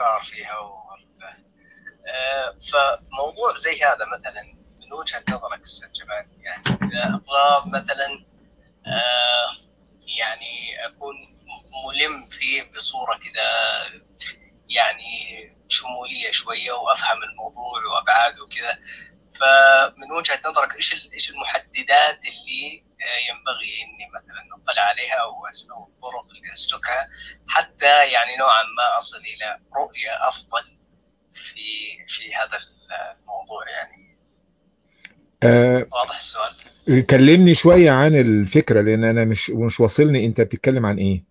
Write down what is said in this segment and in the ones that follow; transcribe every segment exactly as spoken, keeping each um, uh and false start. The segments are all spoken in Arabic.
الافكار فيها وال... آه فموضوع زي هذا مثلا من وجهه نظرك استاذ جمال، يعني اذا ابغى مثلا آه يعني اكون ملم فيه بصوره كذا يعني شموليه شويه وافهم الموضوع وابعاده وكذا، فمن وجهه نظرك ايش ايش المحددات اللي ينبغي اني مثلا اطلع عليها او الطرق اللي اسلكها حتى يعني نوعا ما اصل الى رؤيه افضل في في هذا الموضوع يعني؟ آه واضح السؤال؟ كلمني شوية عن الفكرة، لأن أنا مش مش واصلني أنت بتتكلم عن إيه.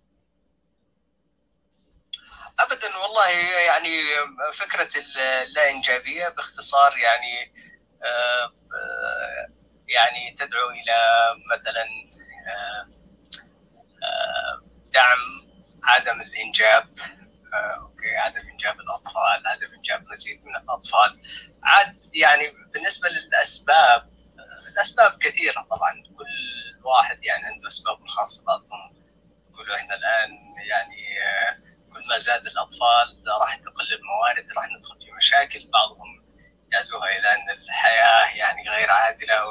ابدا والله، يعني فكره اللا انجابيه باختصار يعني آه آه يعني تدعو الى مثلا آه آه دعم عدم الانجاب، آه اوكي، عدم انجاب الاطفال، عدم انجاب مزيد من الاطفال. عاد يعني بالنسبه للاسباب، الاسباب كثيره طبعا، كل واحد يعني عنده اسباب الخاصه بعضهم. يقولوا احنا الان يعني آه كل ما زاد الاطفال راح تقل الموارد، راح ندخل في مشاكل، بعضهم يعزوها الى ان الحياه يعني غير عادله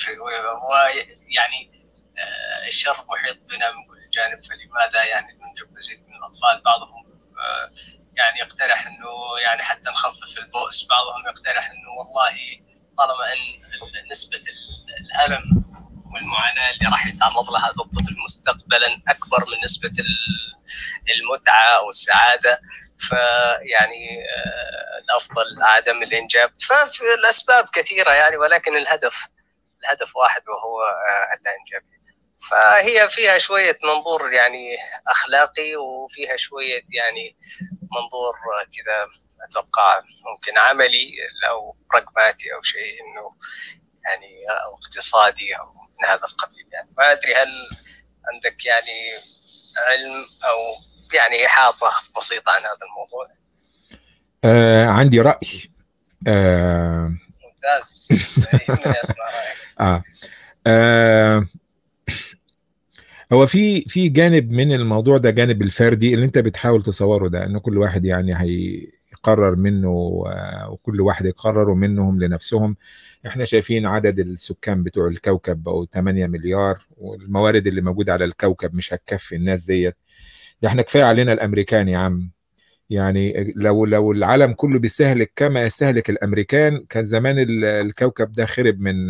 ويعني آه الشر محيط بنا من كل جانب، فلماذا يعني ننجب مزيد من الاطفال؟ بعضهم آه يعني يقترح انه يعني حتى نخفف البؤس، بعضهم يقترح انه والله طالما ان نسبه الالم والمعاناه اللي راح يتعرض لها هذا الطفل مستقبلا اكبر من نسبه المتعه او السعاده، فيعني الافضل عدم الانجاب. فالاسباب كثيره يعني، ولكن الهدف الهدف واحد وهو الانجاب. فهي فيها شويه منظور يعني اخلاقي، وفيها شويه يعني منظور كذا اتوقع ممكن عملي او براغماتي او شيء انه يعني او اقتصادي او من هذا القبيل. يعني ما ادري هل عندك يعني علم او يعني احاطه بسيطه عن هذا الموضوع؟ آه عندي رأي. آه ممتاز، يهمني اسمع رايك. آه. آه هو في في جانب من الموضوع ده، جانب الفردي اللي انت بتحاول تصوره ده، ان كل واحد يعني هيقرر منه، وكل واحد يقرروا منهم لنفسهم. احنا شايفين عدد السكان بتوع الكوكب بقوا ثمانية مليار، والموارد اللي موجودة على الكوكب مش هتكفي الناس ديت. ده احنا كفاية علينا الامريكان يا عم. يعني لو لو العالم كله بيستهلك كما يستهلك الامريكان، كان زمان الكوكب ده خرب من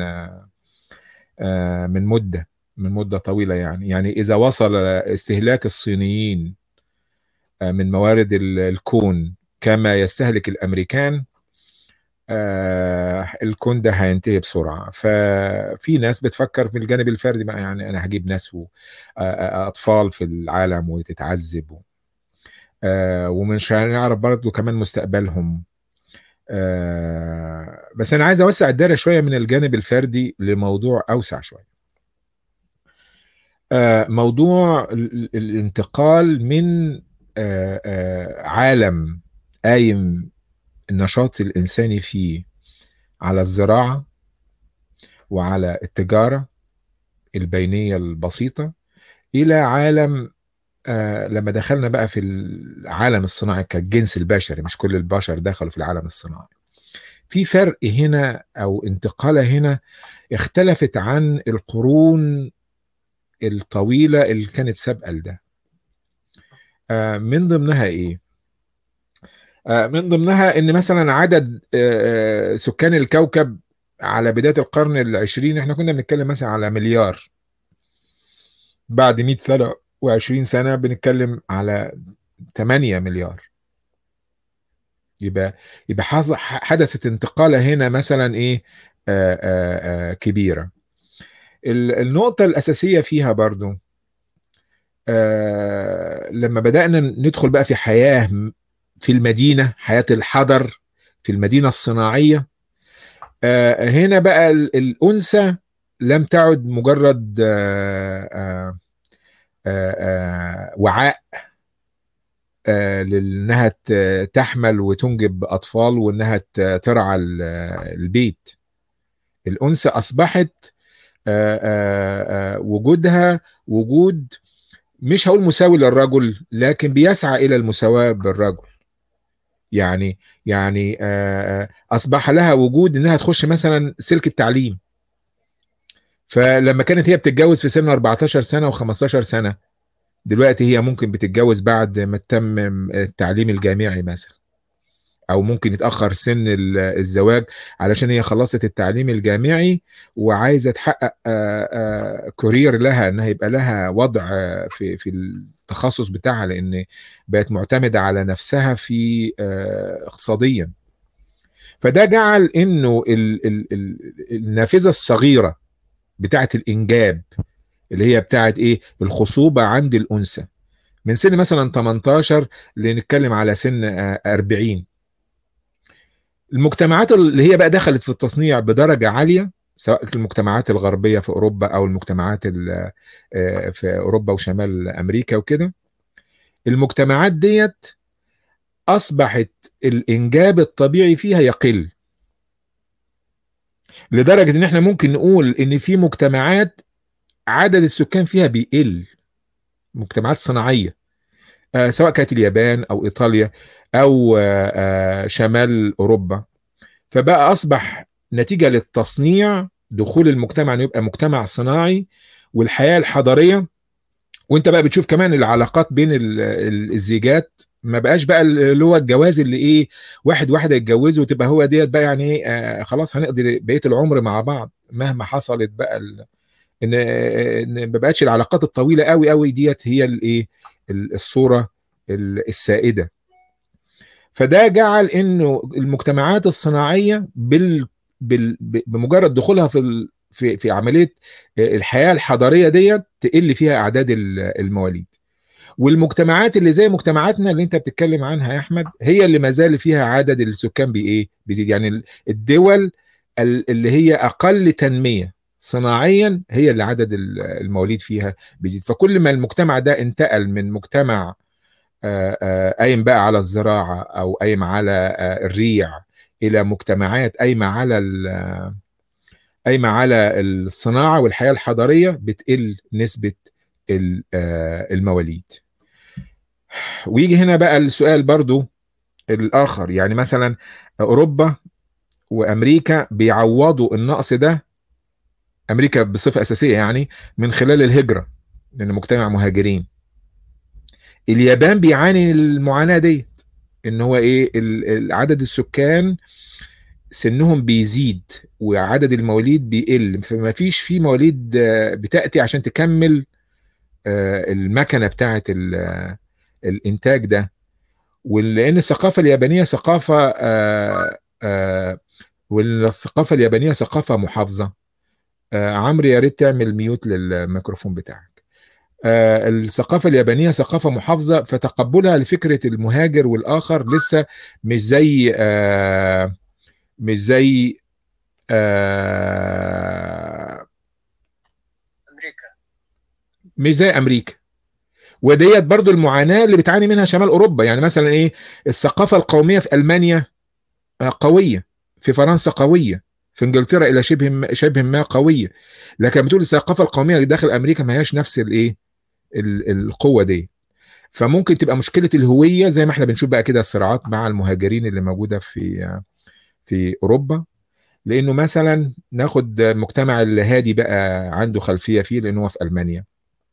من مدة من مدة طويلة. يعني يعني إذا وصل استهلاك الصينيين من موارد الكون كما يستهلك الأمريكان، الكون ده هينتهي بسرعة. ففي ناس بتفكر في الجانب الفردي بقى، يعني أنا هجيب ناس أطفال في العالم وتتعذب، ومش هنعرف برضه كمان مستقبلهم. بس أنا عايز أوسع الدائرة شوية من الجانب الفردي لموضوع أوسع شوية. موضوع الانتقال من عالم قايم النشاط الإنساني فيه على الزراعة وعلى التجارة البينية البسيطة، إلى عالم لما دخلنا بقى في العالم الصناعي كالجنس البشري، مش كل البشر دخلوا في العالم الصناعي. في فرق هنا أو انتقالة هنا اختلفت عن القرون الطويلة اللي كانت سابقة لده. من ضمنها ايه؟ من ضمنها ان مثلا عدد سكان الكوكب على بداية القرن العشرين احنا كنا بنتكلم مثلا على مليار. بعد مئة سنة وعشرين سنة بنتكلم على ثمانية مليار. يبقى يبقى حدثت انتقالة هنا مثلا ايه آآ آآ كبيرة. النقطة الأساسية فيها برضو آه لما بدأنا ندخل بقى في حياة في المدينة، حياة الحضر في المدينة الصناعية، آه هنا بقى الأنثى لم تعد مجرد آه آه آه آه وعاء آه لأنها تحمل وتنجب أطفال وأنها ترعى البيت. الأنثى أصبحت آه آه آه وجودها وجود مش هقول مساوي للرجل، لكن بيسعى إلى المساواة بالرجل. يعني يعني آه، اصبح لها وجود انها تخش مثلا سلك التعليم. فلما كانت هي بتتجوز في سن أربعتاشر سنه و15 سنه، دلوقتي هي ممكن بتتجوز بعد ما تتمم التعليم الجامعي مثلا، او ممكن يتاخر سن ال- الزواج علشان هي خلصت التعليم الجامعي وعايزه تحقق آه، آه، كارير لها، انها يبقى لها وضع آه، في في التخصص بتاعها، لان بقت معتمده على نفسها في آه، اقتصاديا. فده جعل انه ال- ال- ال- النافذه الصغيره بتاعه الانجاب، اللي هي بتاعه ايه، الخصوبه عند الانثى، من سن مثلا تمنتاشر لنتكلم على سن آه، أربعين. المجتمعات اللي هي بقى دخلت في التصنيع بدرجة عالية، سواء المجتمعات الغربية في أوروبا أو المجتمعات ال- آه، في أوروبا وشمال أمريكا وكده، المجتمعات ديت أصبحت الإنجاب الطبيعي فيها يقل، لدرجة إن إحنا ممكن نقول إن في مجتمعات عدد السكان فيها بيقل، مجتمعات صناعية، آه، سواء كانت اليابان أو إيطاليا أو آه، آه، شمال أوروبا. فبقى اصبح نتيجه للتصنيع دخول المجتمع انه يبقى مجتمع صناعي والحياه الحضاريه. وانت بقى بتشوف كمان العلاقات بين ال- ال- الزيجات، ما بقاش بقى اللي هو الجواز اللي ايه، واحد واحده يتجوزوا وتبقى هو ديت بقى يعني ايه، آه خلاص هنقضي بقيه العمر مع بعض مهما حصلت بقى ال- ان ان ما بقتش العلاقات الطويله قوي قوي ديت هي الايه، ال- الصوره ال- السائده. فده جعل انه المجتمعات الصناعيه بال بال بمجرد دخولها في ال... في في عمليه الحياه الحضاريه ديت تقل فيها اعداد ال- المواليد. والمجتمعات اللي زي مجتمعاتنا اللي انت بتتكلم عنها يا احمد، هي اللي ما زال فيها عدد السكان بايه، بيزيد. يعني ال- الدول ال- اللي هي اقل تنميه صناعيا هي اللي عدد ال- المواليد فيها بيزيد. فكل ما المجتمع ده انتقل من مجتمع آه، آه، قايم بقى على الزراعة أو قايم على آه، الريع، إلى مجتمعات قايمة على ال- قايمة على الصناعة والحياة الحضرية، بتقل نسبة ال- آه، المواليد. ويجي هنا بقى السؤال برضو الآخر، يعني مثلا أوروبا وأمريكا بيعوضوا النقص ده، أمريكا بصفة أساسية يعني من خلال الهجرة، لأن مجتمع مهاجرين. اليابان بيعاني المعاناة دي، ان هو ايه، ال- ال- عدد السكان سنهم بيزيد وعدد المواليد بيقل، فما فيش في مواليد آه، بتأتي عشان تكمل آه، المكنة بتاعت ال- آه، الإنتاج ده. ولأن الثقافة اليابانية ثقافة آه، آه، والثقافة اليابانية ثقافة محافظة. آه، عمرو يا ريت تعمل ميوت للميكروفون بتاعك. آه، الثقافة اليابانية ثقافة محافظة، فتقبلها لفكرة المهاجر والآخر لسه مش زي آه، مش زي آه امريكا. مش زي امريكا. وديت برضو المعاناة اللي بتعاني منها شمال اوروبا. يعني مثلا ايه، الثقافة القومية في المانيا آه، قوية، في فرنسا قوية، في انجلترا الى شبه شبه ما قوية. لكن بتقول الثقافة القومية داخل امريكا ما هياش نفس الايه، ال- القوة دي. فممكن تبقى مشكلة الهوية زي ما احنا بنشوف بقى كده الصراعات مع المهاجرين اللي موجودة في في اوروبا. لانه مثلا ناخد المجتمع الهادي بقى عنده خلفية فيه، لانه هو في المانيا.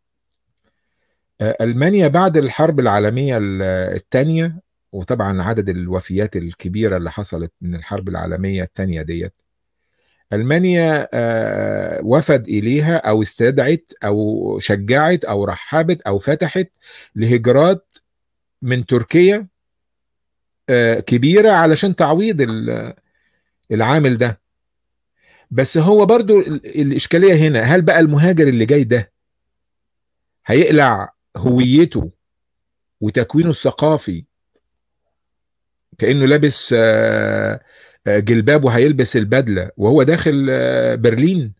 ألمانيا بعد الحرب العالمية الثانية، وطبعا عدد الوفيات الكبيرة اللي حصلت من الحرب العالمية الثانية ديت، ألمانيا آه، وفد إليها أو استدعت أو شجعت أو رحبت أو فتحت لهجرات من تركيا آه، كبيرة علشان تعويض ال- العامل ده. بس هو برضو ال- الإشكالية هنا، هل بقى المهاجر اللي جاي ده هيقلع هويته وتكوينه الثقافي كأنه لابس آه، آه، جلباب وهيلبس البدلة وهو داخل آه، برلين؟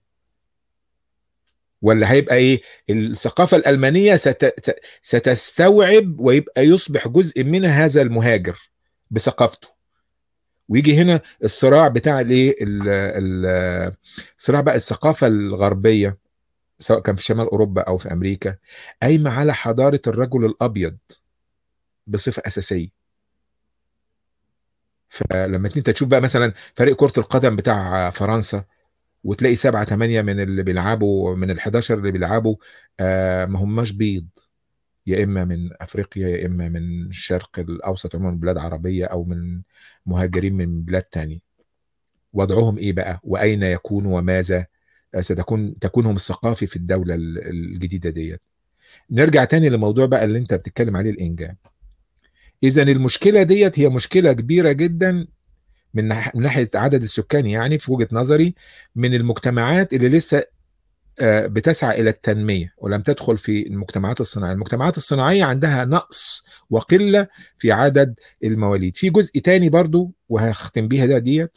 ولا هيبقى ايه، الثقافة الألمانية ست- ستستوعب ويبقى يصبح جزء منها هذا المهاجر بثقافته؟ ويجي هنا الصراع بتاع الايه، ال- ال- الصراع بقى الثقافة الغربية، سواء كان في شمال أوروبا أو في أمريكا، قايمة على حضارة الرجل الأبيض بصفة أساسية. فلما انت تشوف بقى مثلا فريق كرة القدم بتاع فرنسا، وتلاقي سبعة ثمانية من اللي بيلعبوا، من ال حداشر اللي بيلعبوا آه ما هماش بيض، يا اما من افريقيا يا اما من الشرق الاوسط عموما، بلاد عربيه، او من مهاجرين من بلاد تانية. وضعهم ايه بقى، واين يكون، وماذا ستكون تكونهم الثقافي في الدوله الجديده ديت. نرجع تاني لموضوع بقى اللي انت بتتكلم عليه، الانجاب. اذا المشكله ديت هي مشكله كبيره جدا من ناحيه عدد السكان، يعني في وجهه نظري، من المجتمعات اللي لسه بتسعى إلى التنمية ولم تدخل في المجتمعات الصناعية. المجتمعات الصناعية عندها نقص وقلة في عدد المواليد. في جزء تاني برضو وهختم بيها ده ديت،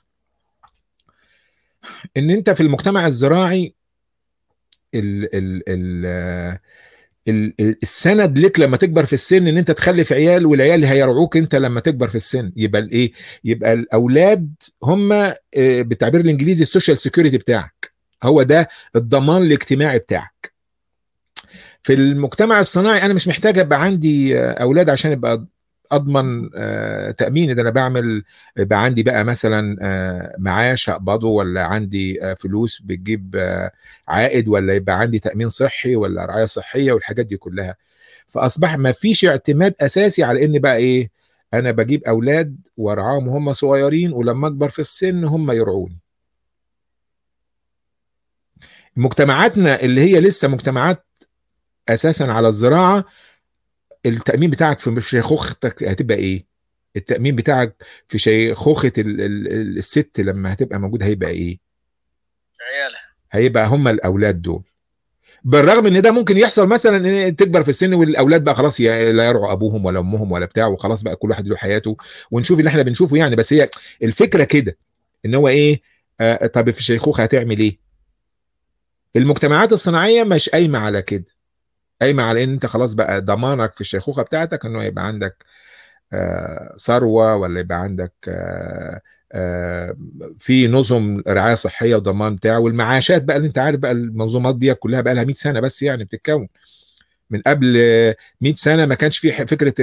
ان انت في المجتمع الزراعي ال ال ال ال السند لك لما تكبر في السن ان انت تخلف عيال، والعيال هيرعوك انت لما تكبر في السن. يبقى الايه، يبقى الاولاد هم بالتعبير الانجليزي السوشيال سيكيورتي بتاعك، هو ده الضمان الاجتماعي بتاعك. في المجتمع الصناعي انا مش محتاج ابقى عندي اولاد عشان ابقى اضمن تامين. ده انا بعمل، يبقى عندي بقى مثلا معاش اقبضه، ولا عندي فلوس بتجيب عائد، ولا يبقى عندي تامين صحي ولا رعايه صحيه والحاجات دي كلها. فاصبح ما فيش اعتماد اساسي على ان بقى ايه، انا بجيب اولاد وارعاهم وهم صغيرين، ولما اكبر في السن هم يرعوني. مجتمعاتنا اللي هي لسه مجتمعات اساسا على الزراعه، التأمين بتاعك في شيخوختك هتبقى ايه؟ التأمين بتاعك في شيخوخة ال ال الست لما هتبقى موجود هيبقى ايه؟ عيالها. هيبقى هم الأولاد دول. بالرغم ان ده ممكن يحصل مثلا ان تكبر في السن والأولاد بقى خلاص لا يرعوا أبوهم ولا أمهم ولا بتاع، وخلاص بقى كل واحد له حياته، ونشوف اللي احنا بنشوفه يعني. بس هي الفكرة كده ان هو ايه، آه طب في الشيخوخة هتعمل ايه؟ المجتمعات الصناعية مش قايمة على كده، قايمة على ان انت خلاص بقى ضمانك في الشيخوخة بتاعتك انه يبقى عندك آه ثروة، ولا يبقى عندك آه آه في نظم رعاية صحية وضمان بتاع، والمعاشات بقى اللي انت عارف بقى المنظومات دي كلها بقى لها مئة سنة بس يعني بتتكون. من قبل مئة سنة ما كانش في فكرة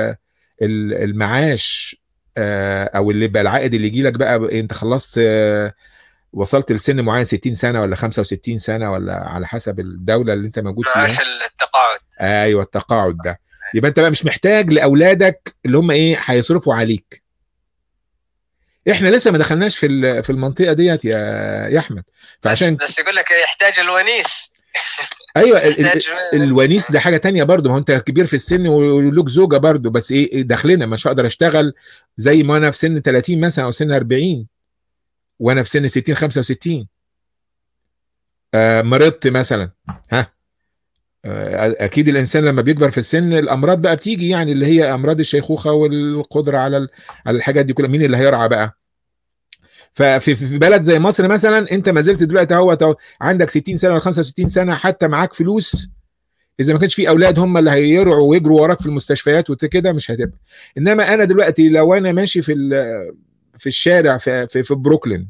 المعاش، آه او اللي بقى العائد اللي يجي لك بقى انت خلصت آه وصلت لسن معين ستين سنة ولا خمسة وستين سنة، ولا على حسب الدولة اللي انت موجود فيها. معاش التقاعد. ايوه التقاعد ده. يبقى انت بقى مش محتاج لاولادك اللي هم ايه هيصرفوا عليك. احنا لسه ما دخلناش في في المنطقه ديت يا يا احمد. فعشان بس, بس يقول لك يحتاج الونيس. ايوه ال ال الونيس ده حاجه تانية برضه. ما هو انت كبير في السن ولوك زوجه برضه، بس ايه دخلنا مش هقدر اشتغل زي ما انا في سن ثلاثين مثلا او سن أربعين وانا في سن ستين خمسة وستين. آه مرضت مثلا، ها اكيد الانسان لما بيكبر في السن الامراض بقى بتيجي، يعني اللي هي امراض الشيخوخه والقدره على على الحاجات دي كلها. مين اللي هيرعى بقى؟ ففي في بلد زي مصر مثلا انت ما زلت دلوقتي اهو عندك ستين سنه ولا خمسة وستين سنه، حتى معاك فلوس، اذا ما كانش في اولاد هم اللي هيرعوا ويجروا وراك في المستشفيات وكده مش هتبقى. انما انا دلوقتي لو انا ماشي في في الشارع في في, في بروكلين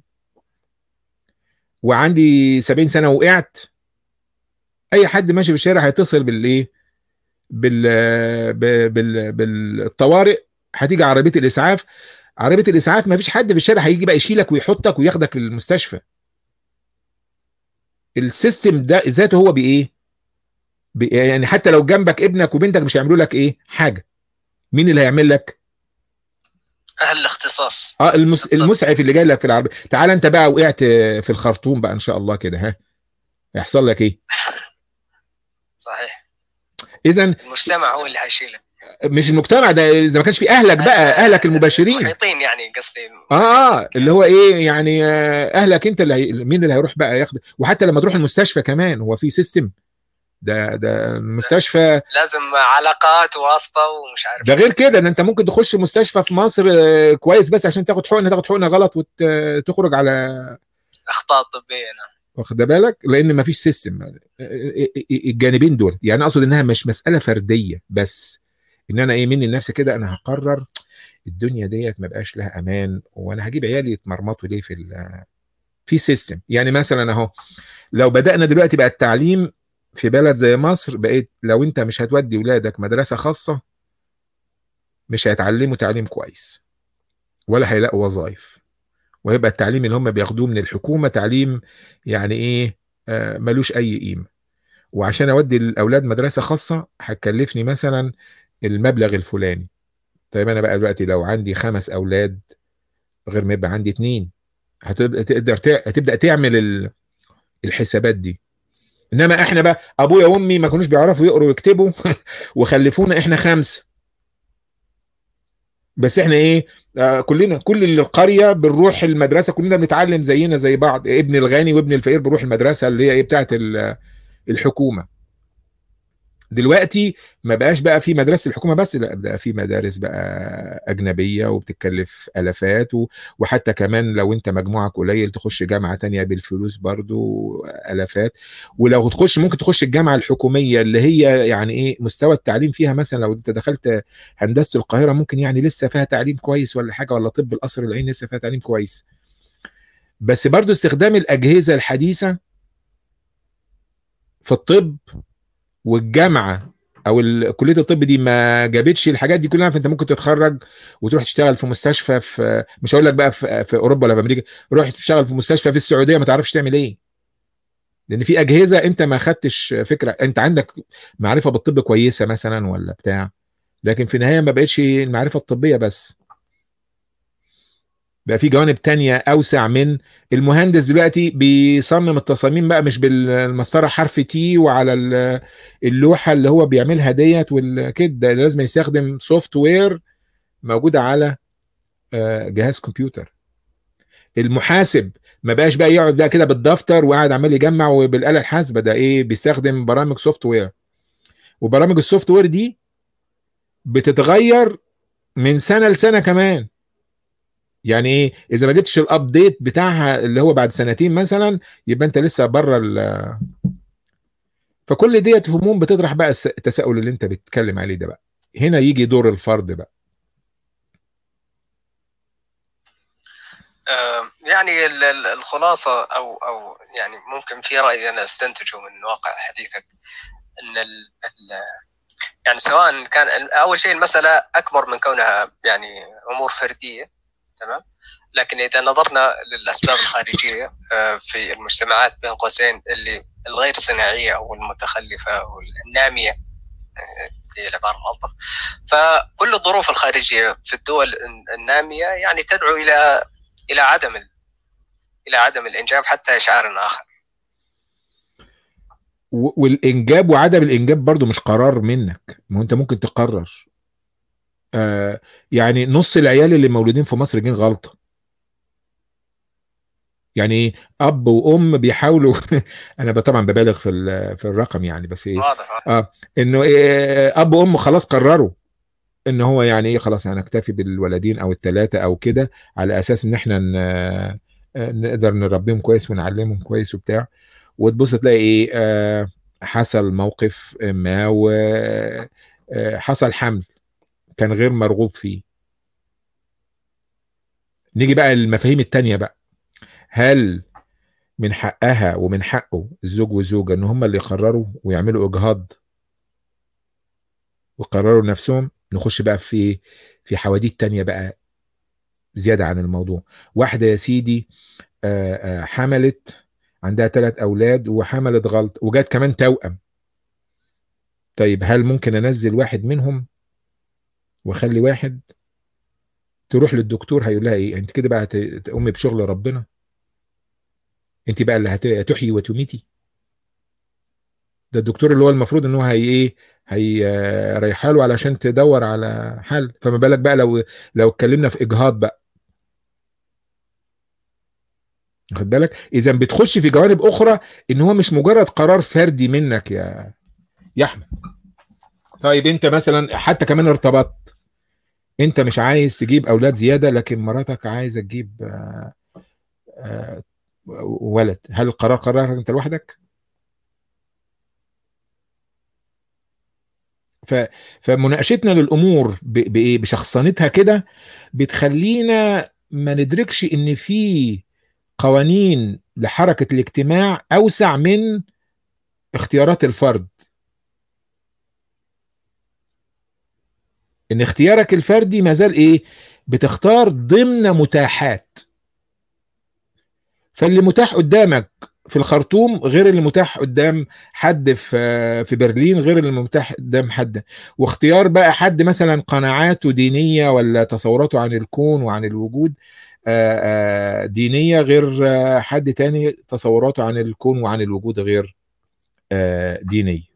وعندي سبعين سنه وقعت، اي حد ماشي في الشارع هيتصل بالايه، بال بال بالطوارئ، هتيجي عربيه الاسعاف. عربيه الاسعاف ما فيش حد في الشارع هيجي بقى يشيلك ويحطك وياخدك للمستشفى. السيستم ده ذاته هو بايه، يعني حتى لو جنبك ابنك وبنتك مش هيعملوا لك ايه حاجه. مين اللي هيعمل لك؟ اهل الاختصاص. اه المس... المسعف اللي جاي لك في العربيه. تعال انت بقى وقعت في الخرطوم بقى ان شاء الله كده، ها هيحصل لك ايه؟ صحيح. اذا المجتمع هو اللي هيشيلك، مش المجتمع ده. اذا ما كانش في اهلك بقى، اهلك المباشرين المحيطين يعني قصدي. اه اه اللي هو ايه يعني اهلك انت اللي هي... مين اللي هيروح بقى ياخد؟ وحتى لما تروح المستشفى كمان هو في سيستم ده ده المستشفى لازم علاقات واسطه ومش عارف. ده غير كده ده انت ممكن تخش مستشفى في مصر كويس بس عشان تاخد حقنه، تاخد حقنه غلط وتخرج على اخطاء طبيه. نعم واخد بالك، لان ما فيش سيستم. الجانبين دول يعني اقصد انها مش مساله فرديه بس، ان انا ايه مني لنفسي كده انا هقرر الدنيا ديت ما بقاش لها امان، وانا هجيب عيالي يتمرمطوا ليه في في سيستم. يعني مثلا اهو لو بدانا دلوقتي بقى التعليم في بلد زي مصر، بقيت لو انت مش هتودي ولادك مدرسه خاصه مش هيتعلموا تعليم كويس. ولا هيلاقوا وظائف، ويبقى التعليم اللي هم بياخدوه من الحكومة تعليم يعني ايه، آه ملوش اي قيمة. وعشان اودي الاولاد مدرسة خاصة هتكلفني مثلا المبلغ الفلاني. طيب انا بقى دلوقتي لو عندي خمس اولاد غير ما يبقى عندي اتنين، هتبقى تقدر تع- هتبدأ تعمل ال- الحسابات دي. انما احنا بقى ابويا وامي ما كانوش بيعرفوا يقروا ويكتبوا وخلفونا احنا خمس، بس احنا ايه، آه كلنا كل القريه بنروح المدرسه، كلنا بنتعلم زينا زي بعض، ابن الغني وابن الفقير بيروح المدرسه اللي هي ايه بتاعت ال- الحكومه. دلوقتي ما بقاش بقى في مدرسة الحكومة بس، لا بقى في مدارس بقى أجنبية وبتتكلف آلافات، و- وحتى كمان لو أنت مجموعك قليل تخش جامعة تانية بالفلوس برضو آلافات. ولو تخش ممكن تخش الجامعة الحكومية اللي هي يعني إيه مستوى التعليم فيها، مثلا لو أنت دخلت هندسة القاهرة ممكن يعني لسه فيها تعليم كويس ولا حاجة، ولا طب القصر العيني لسه فيها تعليم كويس. بس برضو استخدام الأجهزة الحديثة في الطب، والجامعه او ال- كليه الطب دي ما جابتش الحاجات دي كلها، فانت ممكن تتخرج وتروح تشتغل في مستشفى في، مش هقول لك بقى في, في اوروبا ولا في امريكا، روح تشتغل في مستشفى في السعوديه ما تعرفش تعمل ايه، لان في اجهزه انت ما خدتش فكره، انت عندك معرفه بالطب كويسه مثلا ولا بتاع، لكن في النهايه ما بقتش المعرفه الطبيه بس، بقى في جوانب تانية اوسع. من المهندس دلوقتي بيصمم التصاميم بقى مش بالمسطره حرف تي وعلى ال- اللوحه اللي هو بيعملها ديت والكده، لازم يستخدم سوفت وير موجوده على آه، جهاز كمبيوتر. المحاسب ما بقاش بقى يقعد بقى كده بالدفتر وقاعد عمال يجمع وبالاله الحاسبه، ده ايه بيستخدم برامج سوفت وير، وبرامج السوفت وير دي بتتغير من سنه لسنه كمان. يعني ايه اذا ما جبتش الابديت بتاعها اللي هو بعد سنتين مثلا، يبقى انت لسه بره ال... فكل ديت هموم بتطرح بقى الس- التساؤل اللي انت بتتكلم عليه ده بقى. هنا يجي دور الفرد بقى. آه، يعني ال- ال- الخلاصة أو أو يعني ممكن في رأي أنا أستنتجه من واقع حديثك، أن ال ال يعني سواء كان أول شيء المسألة أكبر من كونها يعني أمور فردية، تمام، لكن إذا نظرنا للأسباب الخارجية آه، في المجتمعات بين قوسين اللي الغير صناعية أو المتخلفة أو النامية، آه، هي العبارة الألطف، فكل الظروف الخارجية في الدول النامية يعني تدعو إلى إلى عدم الى عدم الانجاب حتى اشعار اخر. و- والانجاب وعدم الانجاب برضو مش قرار منك، ما هو انت ممكن تقرر. آه يعني نص العيال اللي مولودين في مصر جين غلطة. يعني ايه اب وام بيحاولوا انا ب- طبعا ببالغ في ال- في الرقم يعني، بس ايه، واضح واضح. اه انه إيه اب وام خلاص قرروا ان هو يعني ايه خلاص هنكتفي بالولدين او الثلاثه او كده، على اساس ان احنا ن... آه، نقدر نربيهم كويس ونعلمهم كويس وبتاع. وتبص تلاقي ايه آه حصل موقف ما وحصل حمل كان غير مرغوب فيه. نيجي بقى للمفاهيم التانية بقى. هل من حقها ومن حقه الزوج والزوجة ان هم اللي يقرروا ويعملوا اجهاض ويقرروا نفسهم؟ نخش بقى في في حواديت تانية بقى زيادة عن الموضوع. واحدة يا سيدي آه، آه، حملت، عندها ثلاث اولاد وحملت غلط وجات كمان توأم. طيب هل ممكن انزل واحد منهم واخلي واحد؟ تروح للدكتور هيقول لها ايه، انت كده بقى هت- تقومي بشغل ربنا، انت بقى اللي هت- هتحيي وتميتي. ده الدكتور اللي هو المفروض ان هو هي ايه، هيريحها له علشان تدور على حل، فما بالك بقى لو لو اتكلمنا في اجهاض بقى. واخد بالك اذا بتخش في جوانب اخرى، ان هو مش مجرد قرار فردي منك يا يا احمد. طيب انت مثلا حتى كمان ارتبطت، انت مش عايز تجيب اولاد زياده لكن مراتك عايزه تجيب آه، آه، ولد، هل القرار قرارك انت لوحدك؟ ف فمناقشتنا للامور ب- بايه بشخصنتها كده بتخلينا ما ندركش ان في قوانين لحركه الاجتماع اوسع من اختيارات الفرد. ان اختيارك الفردي ما زال ايه، بتختار ضمن متاحات، فاللي متاح قدامك في الخرطوم غير اللي متاح قدام حد في في برلين غير اللي متاح قدام حد. واختيار بقى حد مثلا قناعاته دينية ولا تصوراته عن الكون وعن الوجود دينية غير حد تاني تصوراته عن الكون وعن الوجود غير دينية.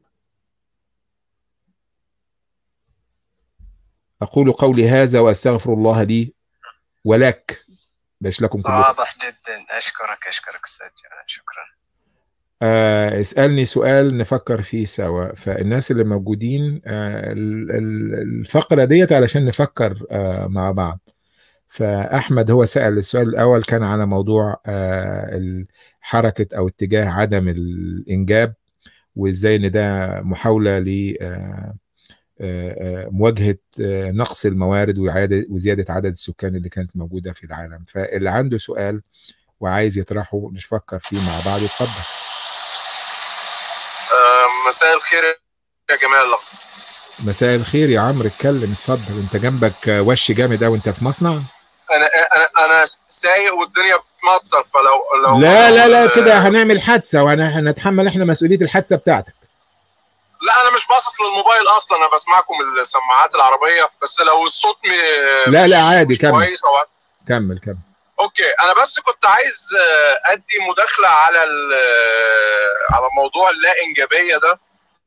أقول قولي هذا وأستغفر الله لي ولك، باش لكم كلكم. واضح جدا. أشكرك أشكرك أستاذ جلال، شكرا. آه اسألني سؤال نفكر فيه سوا. فالناس اللي موجودين آه الفقرة ديت علشان نفكر آه مع بعض. فأحمد هو سأل السؤال الأول كان على موضوع آه حركة أو اتجاه عدم الإنجاب، وإزاي إن ده محاولة ل آه مواجهة نقص الموارد وزيادة عدد السكان اللي كانت موجودة في العالم. فاللي عنده سؤال وعايز يطرحه نفكر فيه مع بعض يتفضل. مساء الخير يا جمال. مساء الخير يا عمرو، اتكلم اتفضل. انت جنبك وش جامد قوي، انت في مصنع؟ انا انا انا سايق والدنيا بتمطر، فلو لو لا لا لا كده هنعمل حادثة وهنتحمل احنا مسؤولية الحادثة بتاعتك. لا انا مش باصص للموبايل اصلا، انا بسمعكم السماعات العربيه، بس لو الصوت م... لا لا عادي كمل كويس أو... كمل كمل. اوكي، انا بس كنت عايز ادي مداخله على على موضوع اللا انجابيه ده،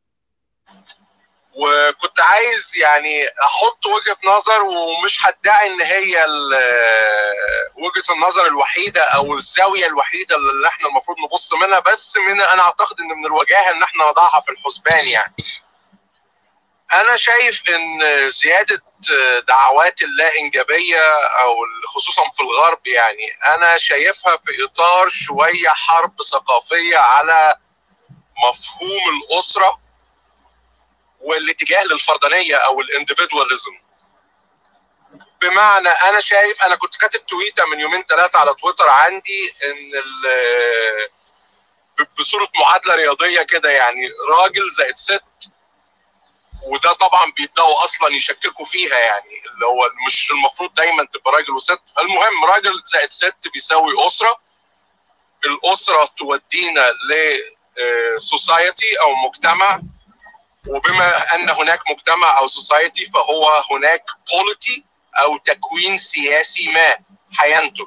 وكنت عايز يعني احط وجهه نظر، ومش هدعي ان هي وجهه النظر الوحيده او الزاويه الوحيده اللي احنا المفروض نبص منها، بس من انا اعتقد ان من الوجاهه ان احنا نضعها في الحسبان. يعني انا شايف ان زياده دعوات اللا انجابيه او خصوصا في الغرب، يعني انا شايفها في اطار شويه حرب ثقافيه على مفهوم الاسره والاتجاه للفردانيه او الانديفيدواليزم. بمعنى انا شايف، انا كنت كاتب تويته من يومين ثلاثه على تويتر عندي ان بصوره معادله رياضيه كده، يعني راجل زائد ست، وده طبعا بيبداوا اصلا يشككوا فيها، يعني اللي هو مش المفروض دايما تبقى راجل وست. المهم راجل زائد ست بيساوي اسره، الاسره تودينا لسوسايتي او مجتمع، وبما ان هناك مجتمع او سوسايتي فهو هناك بوليتي او تكوين سياسي ما هينتج.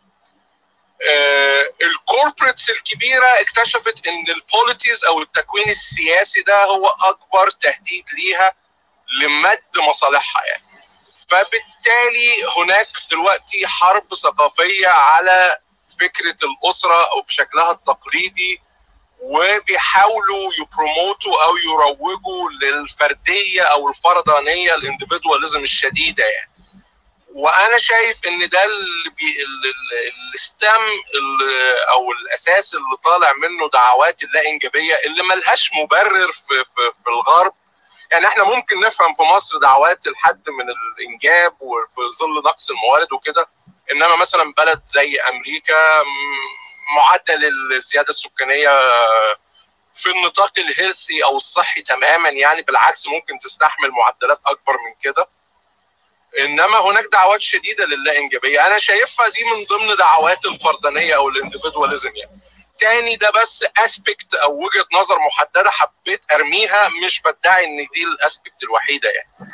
آه الكوربريتس الكبيره اكتشفت ان البوليتيز او التكوين السياسي ده هو اكبر تهديد ليها لمد مصالحها يعني. فبالتالي هناك دلوقتي حرب ثقافيه على فكره الاسره او بشكلها التقليدي، وبيحاولوا يبروموتوا او يروجوا للفرديه او الفردانيه الانديفيدواليزم الشديده يعني. وانا شايف ان ده الستام او الاساس اللي طالع منه دعوات اللا انجابيه اللي ملهاش مبرر في, في, في الغرب. يعني احنا ممكن نفهم في مصر دعوات الحد من الانجاب وفي ظل نقص الموارد وكده، انما مثلا بلد زي امريكا معدل الزياده السكانيه في النطاق الهيلثي او الصحي تماما، يعني بالعكس ممكن تستحمل معدلات اكبر من كده. انما هناك دعوات شديده للا انجابيه، انا شايفها دي من ضمن دعوات الفردانيه او الانديفيدواليزم يعني. تاني ده بس اسبكت او وجهه نظر محدده حبيت ارميها، مش بدعي ان دي الاسبكت الوحيده يعني.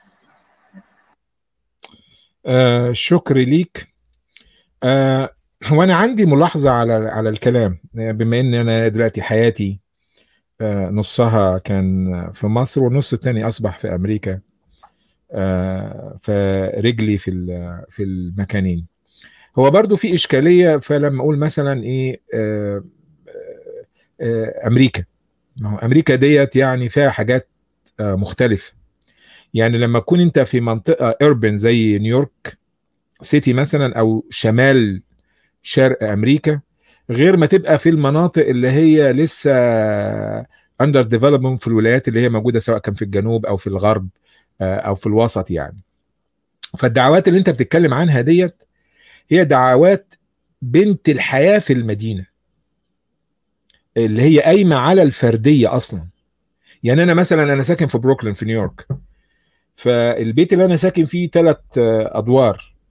آه شكري ليك. آه وانا عندي ملاحظه على على الكلام، بما ان انا دلوقتي حياتي آه نصها كان في مصر والنص الثاني اصبح في امريكا، آه فرجلي في في المكانين. هو برضو في اشكاليه، فلما اقول مثلا ايه آه آه امريكا، ما هو امريكا ديت يعني فيها حاجات آه مختلفه. يعني لما تكون انت في منطقه اربن زي نيويورك سيتي مثلا او شمال شرق امريكا، غير ما تبقى في المناطق اللي هي لسه اندر ديفلوبمنت في الولايات اللي هي موجوده سواء كان في الجنوب او في الغرب او في الوسط يعني. فالدعوات اللي انت بتتكلم عنها ديت هي دعوات بنت الحياه في المدينه اللي هي قايمه على الفرديه اصلا. يعني انا مثلا انا ساكن في بروكلين في نيويورك، فالبيت اللي انا ساكن فيه ثلاث ادوار،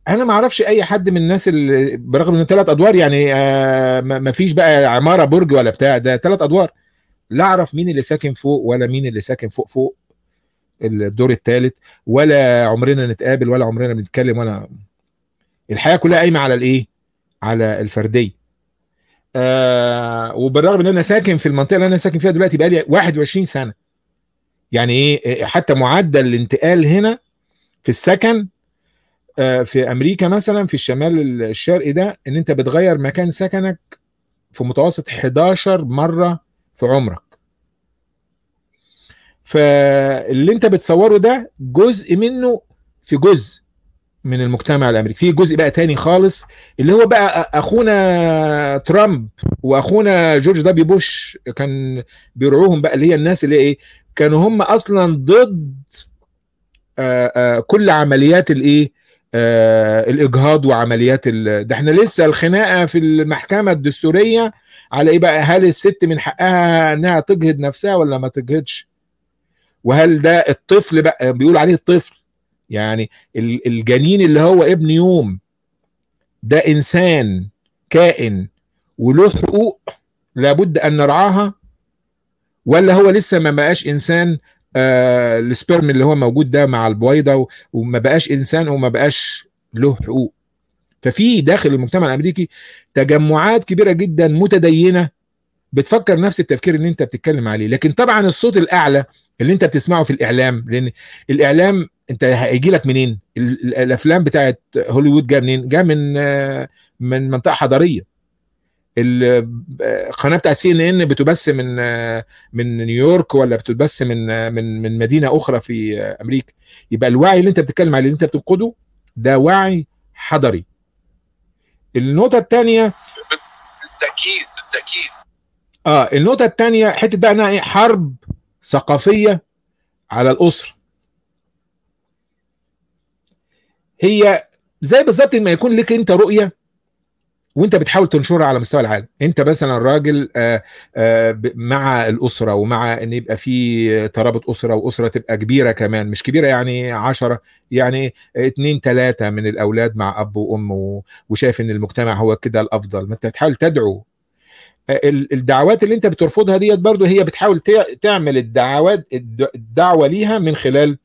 انا ما اعرفش اي حد من الناس اللي برغم انه ثلاث ادوار يعني آه ما فيش بقى عماره برج ولا بتاع، ده ثلاث ادوار، لا اعرف مين اللي ساكن فوق ولا مين اللي ساكن فوق فوق الدور الثالث، ولا عمرنا نتقابل ولا عمرنا بنتكلم، ولا الحياه كلها قايمه على الايه، على الفرديه. آه وبالرغم ان انا ساكن في المنطقه اللي انا ساكن فيها دلوقتي بقالي واحد وعشرين سنه، يعني ايه حتى معدل الانتقال هنا في السكن آه في امريكا مثلا في الشمال الشرقي ده، ان انت بتغير مكان سكنك في متوسط حداشر مره في عمرك. فاللي انت بتصوره ده جزء منه في جزء من المجتمع الامريكي، في جزء بقى تاني خالص اللي هو بقى اخونا ترامب واخونا جورج دبليو بوش كان بيرعوهم بقى، اللي هي الناس اللي ايه كانوا هم اصلا ضد آآ آآ كل عمليات الايه الاجهاض وعمليات ده. احنا لسه الخناقه في المحكمه الدستوريه على ايه بقى، هل الست من حقها انها تجهض نفسها ولا ما تجهضش، وهل ده الطفل بقى بيقول عليه الطفل يعني الجنين اللي هو ابن يوم ده انسان كائن وله حقوق لابد ان نرعاها، ولا هو لسه ما بقاش انسان آه السبرم اللي هو موجود ده مع البويضه وما بقاش انسان وما بقاش له حقوق. ففي داخل المجتمع الامريكي تجمعات كبيره جدا متدينه بتفكر نفس التفكير اللي انت بتتكلم عليه، لكن طبعا الصوت الاعلى اللي انت بتسمعه في الاعلام، لان الاعلام انت هيجي لك منين؟ الافلام بتاعت هوليوود جايه منين؟ جايه من من منطقه حضاريه. القناه بتاعت سي ان ان بتبث من من نيويورك ولا بتبث من من من مدينه اخرى في امريكا. يبقى الوعي اللي انت بتتكلم عليه اللي انت بتنقده ده وعي حضري. النقطه الثانيه بالتاكيد بالتاكيد اه النقطه الثانيه حته بقى انها ايه، حرب ثقافيه على الاسره. هي زي بالظبط ما يكون لك انت رؤيه وانت بتحاول تنشرها على مستوى العالم. انت مثلا راجل آآ آآ مع الاسره ومع ان يبقى في ترابط اسره، واسره تبقى كبيره كمان، مش كبيره يعني عشرة، يعني اتنين تلاته من الاولاد مع اب وام، وشايف ان المجتمع هو كده الافضل. ما انت بتحاول تدعو الدعوات اللي انت بترفضها ديت برضو هي بتحاول تعمل الدعوات الدعوه ليها من خلال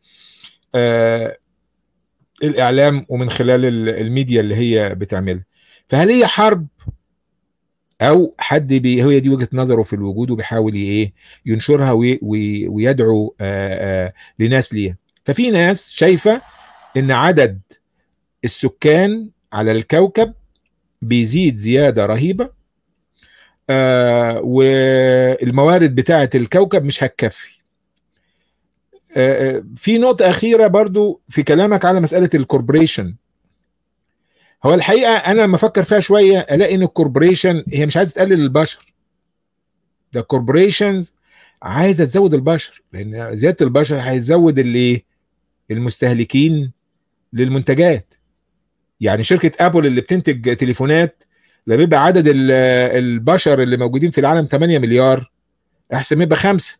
الاعلام ومن خلال الميديا اللي هي بتعملها. فهل هي حرب او حد بي هي دي وجهة نظره في الوجود وبيحاول ايه ينشرها وي وي ويدعو آآ آآ لناس ليها؟ ففي ناس شايفة ان عدد السكان على الكوكب بيزيد زيادة رهيبة والموارد بتاعة الكوكب مش هتكفي. في نقطة أخيرة برضو في كلامك على مسألة الكوربريشن. هو الحقيقة أنا لما أفكر فيها شوية ألاقي إن الكوربريشن هي مش عايزة تقلل البشر، ده الكوربريشنز عايزة تزود البشر، لأن زيادة البشر هيزود اللي المستهلكين للمنتجات. يعني شركة أبل اللي بتنتج تليفونات لما يبقى عدد البشر اللي موجودين في العالم ثمانية مليار أحسن ما يبقى خمسة،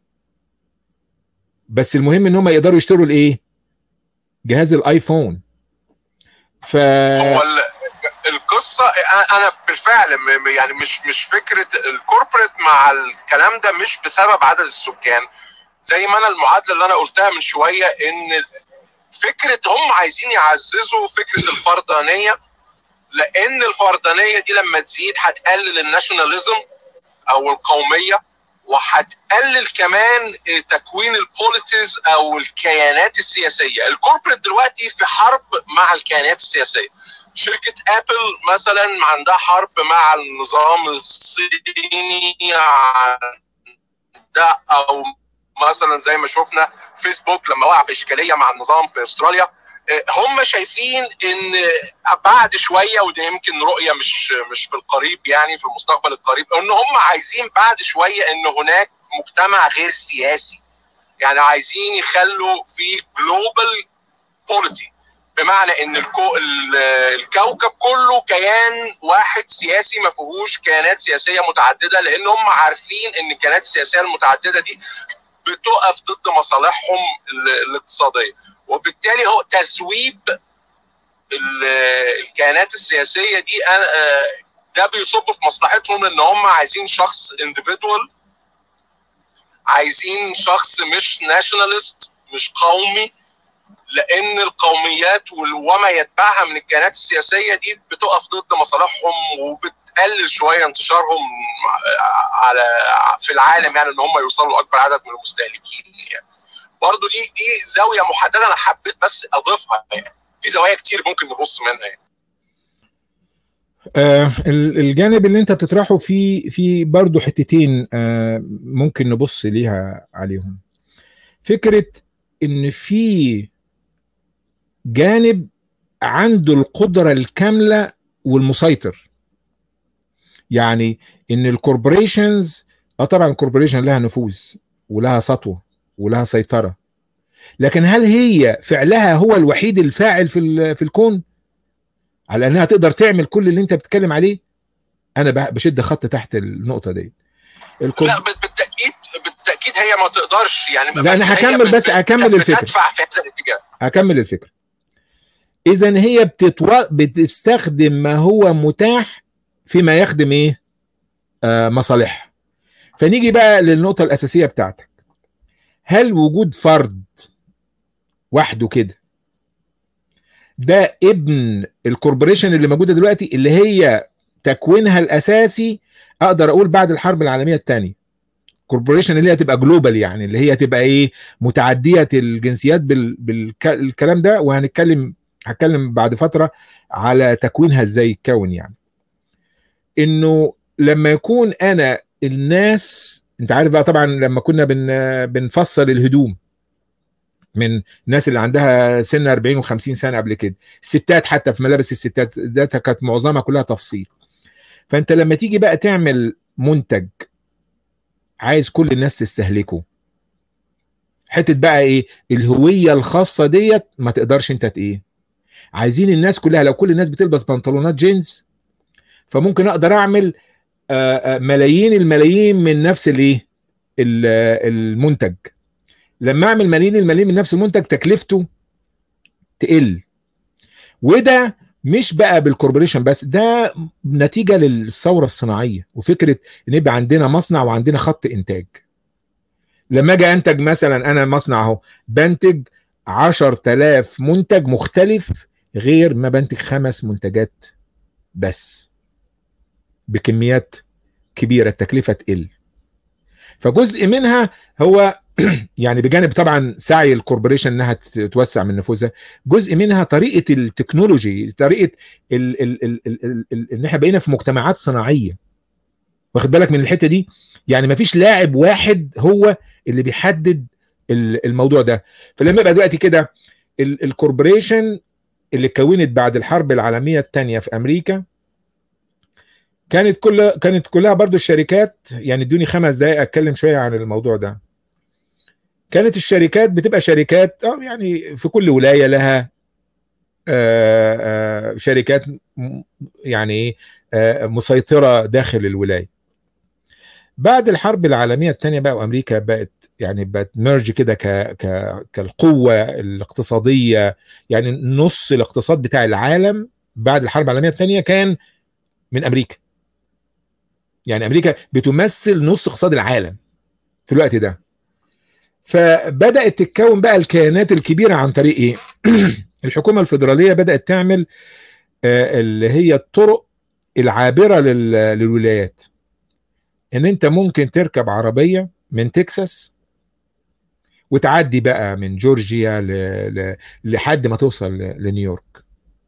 بس المهم إن هم يقدروا يشتروا الإيه؟ جهاز الآيفون. ف هو القصه انا بالفعل يعني مش مش فكره الكوربريت مع الكلام ده مش بسبب عدد السكان، زي ما انا المعادله اللي انا قلتها من شويه ان فكره هم عايزين يعززوا فكره الفردانيه، لان الفردانيه دي لما تزيد هتقلل الناشوناليزم او القوميه، وهتقلل كمان تكوين البوليتيز او الكيانات السياسيه. الكوربريت دلوقتي في حرب مع الكيانات السياسيه. شركه ابل مثلا عندها حرب مع النظام الصيني ده، او مثلا زي ما شفنا فيسبوك لما وقع في اشكاليه مع النظام في استراليا. هم شايفين ان بعد شويه، وده يمكن رؤيه مش مش في القريب يعني في المستقبل القريب، ان هم عايزين بعد شويه ان هناك مجتمع غير سياسي، يعني عايزين يخلوا في جلوبال بوليتي، بمعنى ان الكو الكوكب كله كيان واحد سياسي ما فيهوش كيانات سياسيه متعدده، لان هم عارفين ان الكيانات السياسيه المتعدده دي بتقف ضد مصالحهم الاقتصاديه، وبالتالي هو تسويب الكيانات السياسيه دي ده بيصب في مصلحتهم، ان هم عايزين شخص individual، عايزين شخص مش ناشوناليست، مش قومي، لان القوميات وما يتبعها من الكيانات السياسيه دي بتقف ضد مصالحهم وبتقلل شويه انتشارهم على في العالم، يعني ان هم يوصلوا لاكبر عدد من المستهلكين. يعني برضه دي دي زاويه محدده انا حبيت بس اضيفها، يعني في زوايا كتير ممكن نبص منها. يعني آه الجانب اللي انت بتطرحه في في برضه حتتين آه ممكن نبص ليها عليهم. فكره ان في جانب عنده القدره الكامله والمسيطر، يعني ان الكوربوريشنز اه طبعا الكوربوريشن لها نفوذ ولها سطوه ولها سيطره، لكن هل هي فعلها هو الوحيد الفاعل في في الكون على انها تقدر تعمل كل اللي انت بتتكلم عليه؟ انا بشد خط تحت النقطه دي. الكورب... لا بالتاكيد بالتاكيد هي ما تقدرش، يعني لا انا هكمل بس اكمل الفكره بتدفع في هذا الاتجاه. اكمل الفكره. اذا هي بتتو... بتستخدم ما هو متاح فيما يخدم ايه؟ آه مصالحها. فنيجي بقى للنقطه الاساسيه بتاعتك، هل وجود فرد وحده كده ده ابن الكوربوريشن اللي موجوده دلوقتي، اللي هي تكوينها الاساسي اقدر اقول بعد الحرب العالميه الثانيه، كوربوريشن اللي هي تبقى جلوبال، يعني اللي هي تبقى ايه؟ متعديه الجنسيات بال... بالكلام ده، وهنتكلم هتكلم بعد فتره على تكوينها ازاي يتكون. يعني انه لما يكون انا الناس، انت عارف بقى طبعا لما كنا بن... بنفصل الهدوم من الناس اللي عندها سن أربعين وخمسين سنه قبل كده، الستات حتى في ملابس الستات ذاتها كانت معظمها كلها تفصيل. فانت لما تيجي بقى تعمل منتج عايز كل الناس تستهلكه، حته بقى ايه؟ الهويه الخاصه ديت ما تقدرش انت ايه؟ عايزين الناس كلها، لو كل الناس بتلبس بنطلونات جينز فممكن اقدر اعمل ملايين الملايين من نفس الايه؟ المنتج. لما اعمل ملايين الملايين من نفس المنتج تكلفته تقل، وده مش بقى بالكوربوريشن بس، ده نتيجه للثوره الصناعيه وفكره ان يبقى عندنا مصنع وعندنا خط انتاج. لما اجي انتج مثلا، انا مصنع اهو بنتج عشرة آلاف منتج مختلف غير ما بنتج خمس منتجات بس بكميات كبيره، التكلفه تقل. فجزء منها هو يعني بجانب طبعا سعي الكوربوريشن انها توسع من نفوذها، جزء منها طريقه التكنولوجي، طريقه ال ال ال ال ال ال ان احنا بقينا في مجتمعات صناعيه. واخد بالك من الحته دي؟ يعني مفيش لاعب واحد هو اللي بيحدد الموضوع ده. فلما يبقى دلوقتي كده الكوربوريشن اللي اتكونت بعد الحرب العالميه الثانيه في امريكا كانت كل كانت كلها برضو الشركات، يعني ادوني خمس دقائق اتكلم شويه عن الموضوع ده. كانت الشركات بتبقى شركات اه يعني في كل ولايه لها آآ آآ شركات يعني ايه مسيطره داخل الولايه. بعد الحرب العالميه الثانيه بقى وامريكا بقت يعني بقت ميرج كده ك ك كالقوه الاقتصاديه، يعني نص الاقتصاد بتاع العالم بعد الحرب العالميه الثانيه كان من امريكا. يعني امريكا بتمثل نص اقتصاد العالم في الوقت ده. فبدات تتكون بقى الكيانات الكبيره عن طريق ايه؟ الحكومه الفيدراليه بدات تعمل آه اللي هي الطرق العابره للولايات، ان انت ممكن تركب عربيه من تكساس وتعدي بقى من جورجيا ل... ل... لحد ما توصل لنيويورك.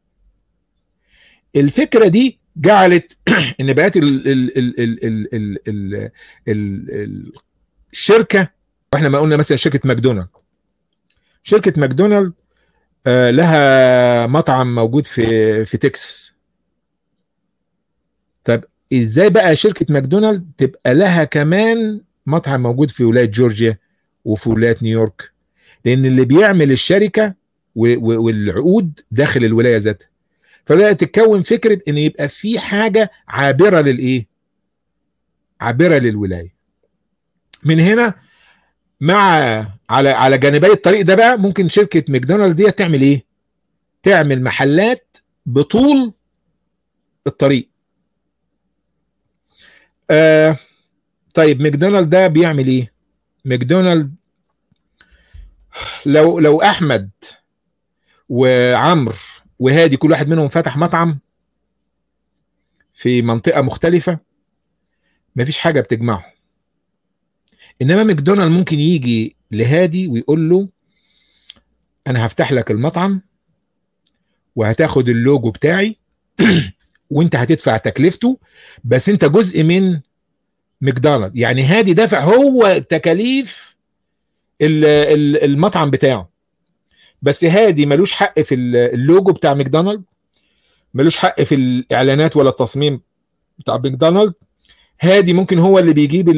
الفكره دي جعلت ان بقت ال... ال... ال... ال... ال... ال... ال... الشركه، واحنا ما قلنا مثلا شركه ماكدونالد، شركه ماكدونالد آه لها مطعم موجود في في تكساس. طب ازاي بقى شركه ماكدونالد تبقى لها كمان مطعم موجود في ولايه جورجيا وفي ولايه نيويورك؟ لان اللي بيعمل الشركه والعقود داخل الولايه ذاتها. فبدات تتكون فكره ان يبقى في حاجه عابره للايه؟ عابره للولايه. من هنا مع على على جانبي الطريق ده بقى ممكن شركه ماكدونالد دي تعمل ايه؟ تعمل محلات بطول الطريق. آه طيب ماكدونالد ده بيعمل ايه؟ ماكدونالد لو لو احمد وعمرو وهادي كل واحد منهم فتح مطعم في منطقة مختلفة، مفيش حاجة بتجمعهم. انما ماكدونالد ممكن يجي لهادي ويقول له انا هفتح لك المطعم وهتاخد اللوجو بتاعي وانت هتدفع تكلفته، بس انت جزء من ماكدونالد. يعني هادي دافع هو تكاليف المطعم بتاعه، بس هادي ملوش حق في اللوجو بتاع ماكدونالد، ملوش حق في الاعلانات ولا التصميم بتاع ماكدونالد. هادي ممكن هو اللي بيجيب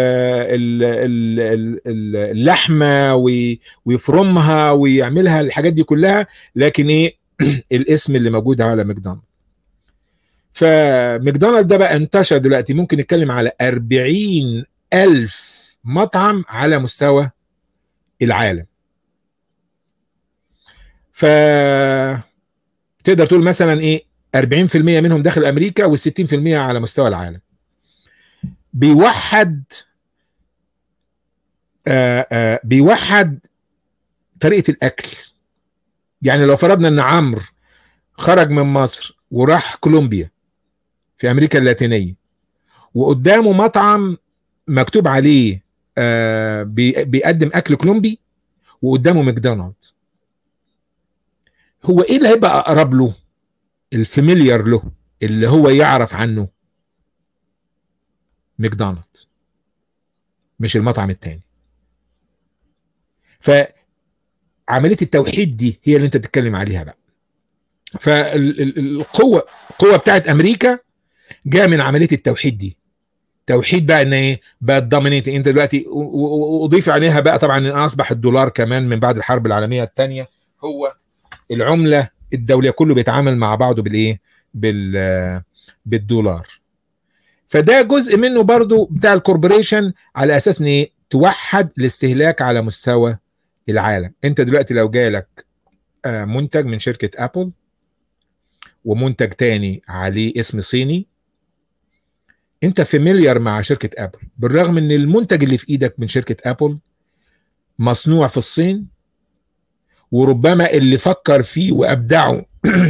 اللحمه ويفرمها ويعملها الحاجات دي كلها، لكن ايه الاسم اللي موجود على ماكدونالد. فماكدونالد ده بقى انتشر دلوقتي، ممكن نتكلم على أربعين ألف مطعم على مستوى العالم. ف تقدر تقول مثلا ايه أربعين في المية منهم داخل امريكا والستين في المية على مستوى العالم. بيوحد آآ آآ بيوحد طريقة الاكل. يعني لو فرضنا ان عمرو خرج من مصر وراح كولومبيا في امريكا اللاتينية وقدامه مطعم مكتوب عليه بيقدم اكل كولومبي وقدامه ماكدونالد، هو ايه اللي هيبقى اقرب له؟ الفاميليار له اللي هو يعرف عنه ماكدونالد، مش المطعم التاني. فعملية التوحيد دي هي اللي انت بتتكلم عليها بقى. فالقوة القوة بتاعت امريكا جاء من عملية التوحيد دي. توحيد بقى ان ايه بقى الدومينيت انت دلوقتي، واضيف عليها بقى طبعا ان اصبح الدولار كمان من بعد الحرب العالمية الثانية هو العملة الدولية، كله بيتعامل مع بعضه بالايه بال بالدولار. فده جزء منه برضو بتاع الكوربوريشن على اساس ان ايه توحد الاستهلاك على مستوى العالم. انت دلوقتي لو جالك منتج من شركة ابل ومنتج تاني عليه اسم صيني، انت فاميليار مع شركة ابل، بالرغم ان المنتج اللي في ايدك من شركة ابل مصنوع في الصين، وربما اللي فكر فيه وابدعه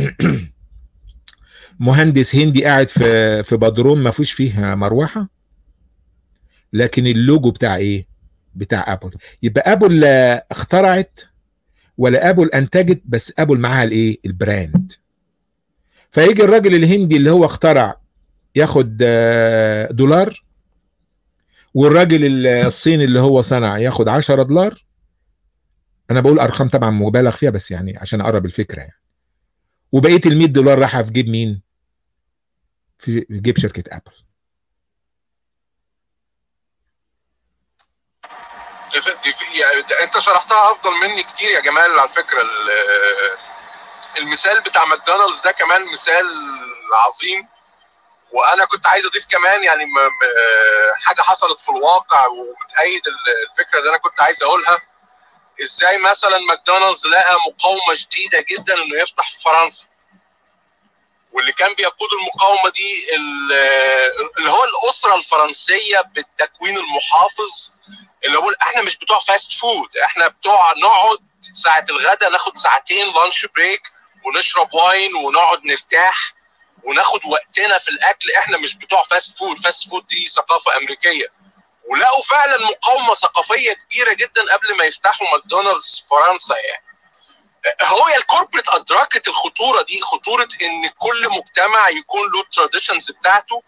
مهندس هندي قاعد في في بدروم ما فيش فيه مروحة، لكن اللوجو بتاع ايه بتاع ابل. يبقى ابل لا اخترعت ولا ابل انتجت، بس ابل معاها الايه البراند. فيجي الراجل الهندي اللي هو اخترع ياخد دولار، والراجل الصيني اللي هو صنع ياخد عشرة دولار. انا بقول ارقام طبعا مبالغ فيها بس يعني عشان اقرب الفكره يعني. وبقيه ال مية دولار راح في جيب مين؟ في جيب شركه ابل. انت شرحتها افضل مني كتير يا جمال. على فكره المثال بتاع ماكدونالدز ده كمان مثال عظيم. وانا كنت عايز اضيف كمان يعني حاجه حصلت في الواقع وبتأيد الفكره اللي انا كنت عايز اقولها. ازاي مثلا ماكدونالدز لقى مقاومه شديده جدا انه يفتح في فرنسا، واللي كان بيقود المقاومه دي اللي هو الاسره الفرنسيه بالتكوين المحافظ، اللي هو احنا مش بتوع فاست فود، احنا بتوع نقعد ساعه الغداء ناخد ساعتين لانش بريك ونشرب واين ونقعد نرتاح وناخد وقتنا في الاكل. احنا مش بتوع فاست فود، فاست فود دي ثقافه امريكيه. ولقوا فعلا مقاومه ثقافيه كبيره جدا قبل ما يفتحوا ماكدونالدز فرنسا. يعني هو الكوربريت ادركت الخطوره دي، خطوره ان كل مجتمع يكون له التراديشنز بتاعته،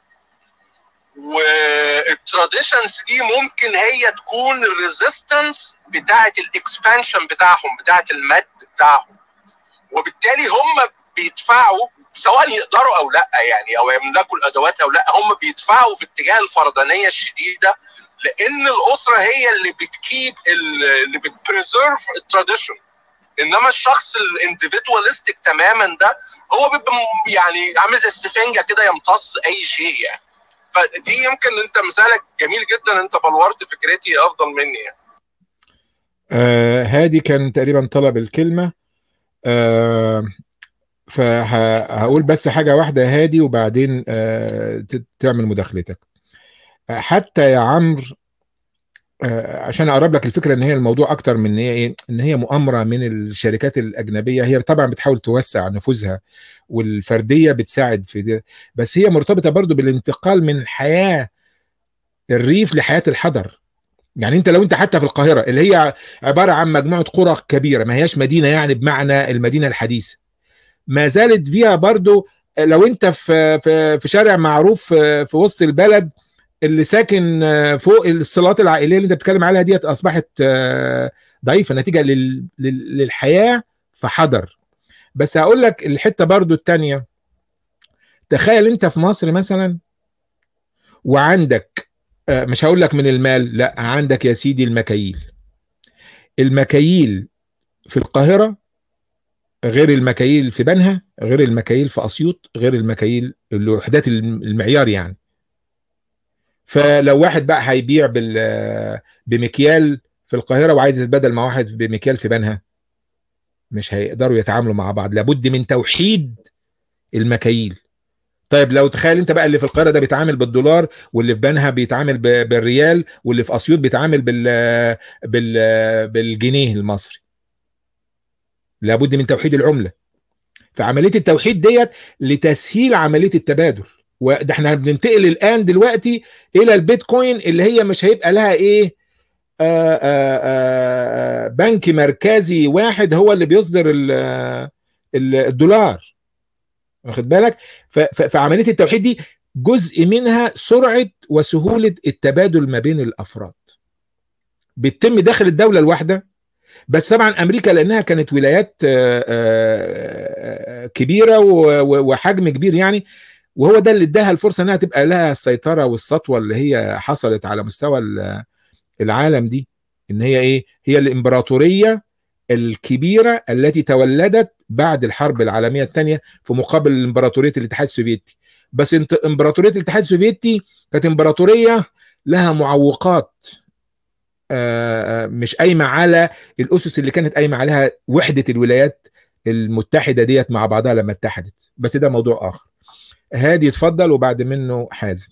والتراديشنز دي ممكن هي تكون الريزيستنس بتاعه الاكسبانشن بتاعهم، بتاعه المد بتاعهم. وبالتالي هم بيدفعوا سواء يقدروا او لا، يعني او يملكوا الادوات او لا، هم بيدفعوا في اتجاه الفردانيه الشديده، لان الاسره هي اللي بتكيب اللي بتبريزيرف التراديشن. انما الشخص الانديفيدواليستيك تماما ده هو بيبقى يعني عامل زي السفنجه كده يمتص اي شيء يعني. فدي يمكن انت مثالك جميل جدا، انت بلورت فكرتي افضل مني يعني. آه هادي كان تقريبا طلب الكلمه. آه فهقول بس حاجه واحده يا هادي وبعدين آه تعمل مداخلتك. حتى يا عمرو عشان اقرب لك الفكره، ان هي الموضوع اكتر من ان هي ايه، ان هي مؤامره من الشركات الاجنبيه. هي طبعا بتحاول توسع نفوذها والفرديه بتساعد في ده، بس هي مرتبطه برضو بالانتقال من حياه الريف لحياه الحضر. يعني انت لو انت حتى في القاهره اللي هي عباره عن مجموعه قرى كبيره، ما هياش مدينه يعني بمعنى المدينه الحديثه، ما زالت فيها برضو. لو انت في في في شارع معروف في وسط البلد، اللي ساكن فوق الصالات العائليه اللي انت بتتكلم عليها ديت اصبحت ضعيفه نتيجه لل... للحياه فحضر. بس هقول لك الحته برضو الثانيه، تخيل انت في مصر مثلا وعندك، مش هقول لك من المال، لا، عندك يا سيدي المكاييل. المكاييل في القاهره غير المكاييل في بنها، غير المكاييل في اسيوط، غير المكاييل الوحدات المعيار يعني. فلو واحد بقى هيبيع بال بمكيال في القاهره وعايز يتبادل مع واحد بمكيال في بنها، مش هيقدروا يتعاملوا مع بعض، لابد من توحيد المكاييل. طيب لو تخيل انت بقى اللي في القاهره ده بيتعامل بالدولار، واللي في بنها بيتعامل بالريال، واللي في اسيوط بيتعامل بال بال بالجنيه المصري، لابد من توحيد العمله. فعمليه التوحيد ديت لتسهيل عمليه التبادل. وده احنا بننتقل الان دلوقتي الى البيتكوين، اللي هي مش هيبقى لها ايه، آآ آآ بنك مركزي واحد هو اللي بيصدر الدولار، واخد بالك؟ فعمليه التوحيد دي جزء منها سرعه وسهوله التبادل ما بين الافراد، بيتم داخل الدوله الواحده. بس طبعا امريكا لانها كانت ولايات كبيره وحجم كبير يعني، وهو ده اللي اداها الفرصه انها تبقى لها السيطره والسطوه اللي هي حصلت على مستوى العالم دي، ان هي ايه، هي الامبراطوريه الكبيره التي تولدت بعد الحرب العالميه الثانيه في مقابل امبراطوريه الاتحاد السوفيتي. بس انت امبراطوريه الاتحاد السوفيتي كانت امبراطوريه لها معوقات، مش قايمه على الاسس اللي كانت قايمه عليها وحده الولايات المتحده ديت مع بعضها لما اتحدت. بس ده موضوع اخر. هادي اتفضل، وبعد منه حازم.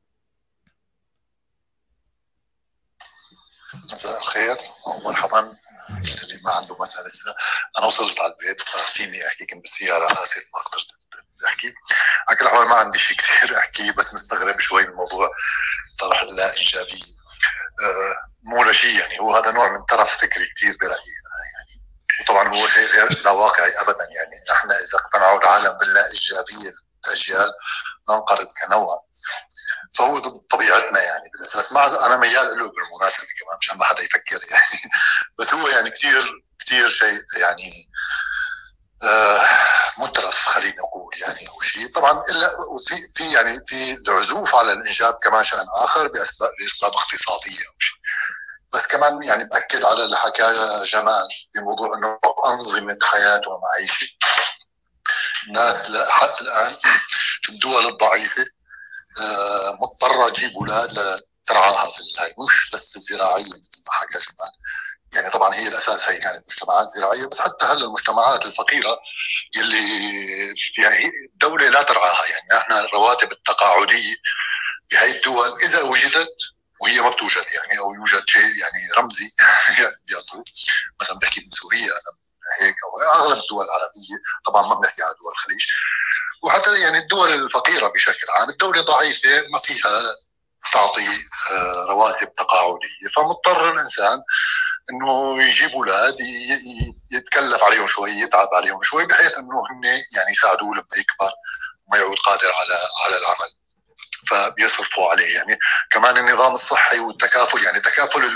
مساء الخير ومرحبا. اللي ما عنده مسألة لسه، أنا وصلت على البيت ففيني أحكي، كنت بالسيارة، آسف ما قدرت أحكي. على كل أحوال ما عندي شيء كثير أحكي، بس مستغرب شوي من موضوع طرح اللا إيجابية. أه مو لشيء يعني، هو هذا نوع من طرف فكري كثير برأيي يعني، وطبعا هو شيء غير لا واقعي أبدا. يعني نحن إذا اقتنعوا العالم باللا إيجابية الأجيال ننقرض كنوع، فهو ضد طبيعتنا يعني بالاساس. ما انا ميال له بالمناسبه كمان مشان ما حدا يفكر يعني بس هو يعني كثير كثير شيء يعني آه مترف خلينا نقول يعني، او شيء طبعا الا في في يعني في العزوف على الانجاب كمان شان اخر باسباب لاسباب اقتصاديه او شيء. بس كمان يعني باكد على اللي حكاه جمال بموضوع انه انظمه حياه ومعيشه الناس لحد الان في الدول الضعيفه مضطرة تجيب أولاد لترعاها في الهاي، مش بس زراعيا مثل ما حكى جمال يعني. طبعا هي الأساس هي كانت مجتمعات زراعية، بس حتى هلا المجتمعات الفقيرة يلي يعني الدولة لا ترعاها. يعني نحن الرواتب التقاعدية بهي الدول إذا وجدت، وهي ما بتوجد يعني، أو يوجد شيء يعني رمزي يعني مثلا بحكي من سوريا أنا هيك، أو أغلب الدول العربية، طبعا ما بنحكي على دول الخليج، وحتى يعني الدول الفقيرة بشكل عام الدولة ضعيفة ما فيها تعطي رواتب تقاعدية، فمضطر الإنسان إنه يجيب أولاد يتكلف عليهم شوي، يتعب عليهم شوي، بحيث إنه هم يعني يساعدوه لما يكبر وما يعود قادر على على العمل، فبيصرفوا عليه. يعني كمان النظام الصحي والتكافل، يعني تكافل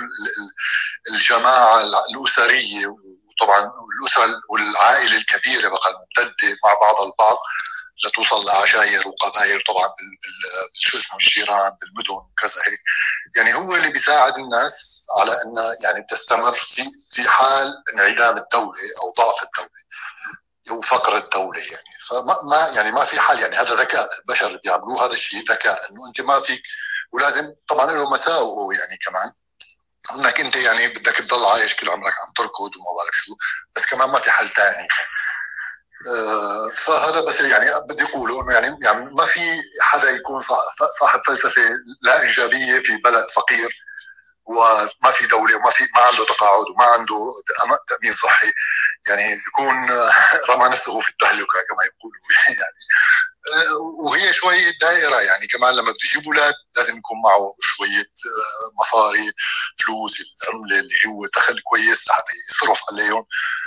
الجماعة الأسرية، وطبعا الأسرة والعائلة الكبيرة بقى الممتدة مع بعض البعض لتوصل لعشائر وقبائل طبعا بالشو اسمه الجيران بالمدن وكذا هيك. يعني هو اللي بيساعد الناس على انها يعني تستمر في في حال انعدام الدوله او ضعف الدوله او فقر الدوله يعني. فما ما يعني ما في حل يعني، هذا ذكاء البشر بيعملوه، هذا الشيء ذكاء انه انت ما فيك، ولازم طبعا له مساوئ يعني كمان، انك انت يعني بدك تضل عايش كل عمرك عم تركض وما بعرف شو، بس كمان ما في حل ثاني. آه هذا بس يعني بدي اقوله انه يعني يعني ما في حدا يكون صاحب فلسفه لا انجابيه في بلد فقير وما في دوله وما في ما عنده تقاعد وما عنده تامين صحي، يعني بيكون رمى نفسه في التهلكه كما يقولوا يعني. وهي شويه دائره يعني، كمان لما بده يجيب اولاد لازم يكون معه شويه مصاري، فلوس، العمله اللي هو دخل كويس لحتى يصرف عليهم.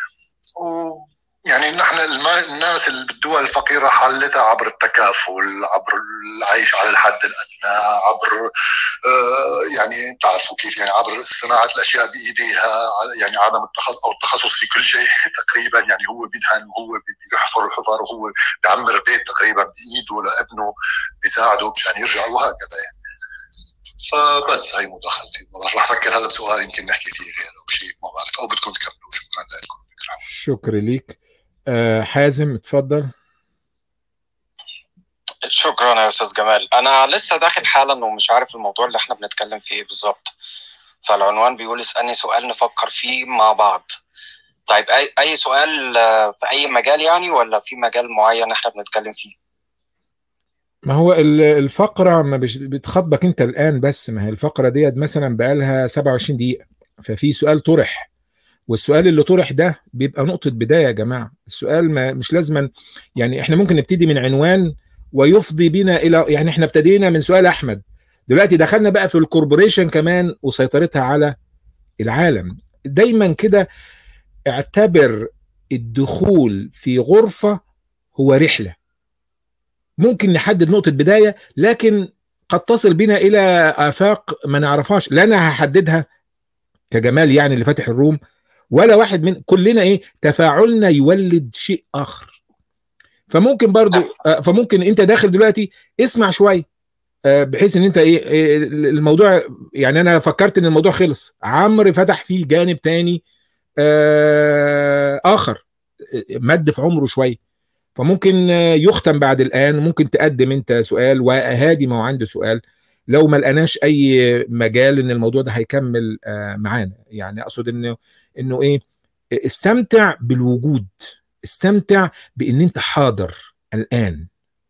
يعني نحن الناس اللي بالدول الفقيره حلتها عبر التكافل، عبر العيش على الحد الادنى، عبر آه يعني تعرفوا كيف يعني عبر صناعه الاشياء بايديها، يعني عدم التخصص او التخصص في كل شيء تقريبا، يعني هو بيدهن وهو بيحفر الحفر وهو بيعمر بيت تقريبا بايده لابنه بيساعده مشان يرجع وهكذا يعني. فبس هي مداخلتي، راح افكر هذا بسؤال يمكن نحكي فيه غير او شيء ما بعرف، او بدكم تكملوا. شكرا لكم. شكرا ليك. أه حازم اتفضل. شكرا يا استاذ جمال. انا لسه داخل حالا ومش عارف الموضوع اللي احنا بنتكلم فيه بالظبط، فالعنوان بيقول اسالني سؤال نفكر فيه مع بعض. طيب اي اي سؤال في اي مجال يعني، ولا في مجال معين احنا بنتكلم فيه؟ ما هو الفقره ما بتخاطبك انت الان بس، ما هي الفقره ديت مثلا بقالها سبعة وعشرين دقيقه، ففي سؤال طرح، والسؤال اللي طرح ده بيبقى نقطة بداية يا جماعة. السؤال ما مش لازما يعني، احنا ممكن نبتدي من عنوان ويفضي بنا الى يعني، احنا ابتدينا من سؤال احمد، دلوقتي دخلنا بقى في الكوربوريشن كمان وسيطرتها على العالم. دايما كده اعتبر الدخول في غرفة هو رحلة، ممكن نحدد نقطة بداية لكن قد تصل بنا الى آفاق ما نعرفهاش، لا انا هحددها كجمال يعني اللي فاتح الروم، ولا واحد من كلنا ايه تفاعلنا يولد شيء اخر. فممكن برضو فممكن انت داخل دلوقتي اسمع شويه بحيث ان انت ايه الموضوع يعني، انا فكرت ان الموضوع خلص، عمرو فتح فيه جانب تاني اخر مد في عمره شويه، فممكن يختم بعد الان. ممكن تقدم انت سؤال وهادي ما هو عنده سؤال، لو ما لقناش اي مجال ان الموضوع ده هيكمل معانا. يعني اقصد انه انه ايه، استمتع بالوجود، استمتع بان انت حاضر الان.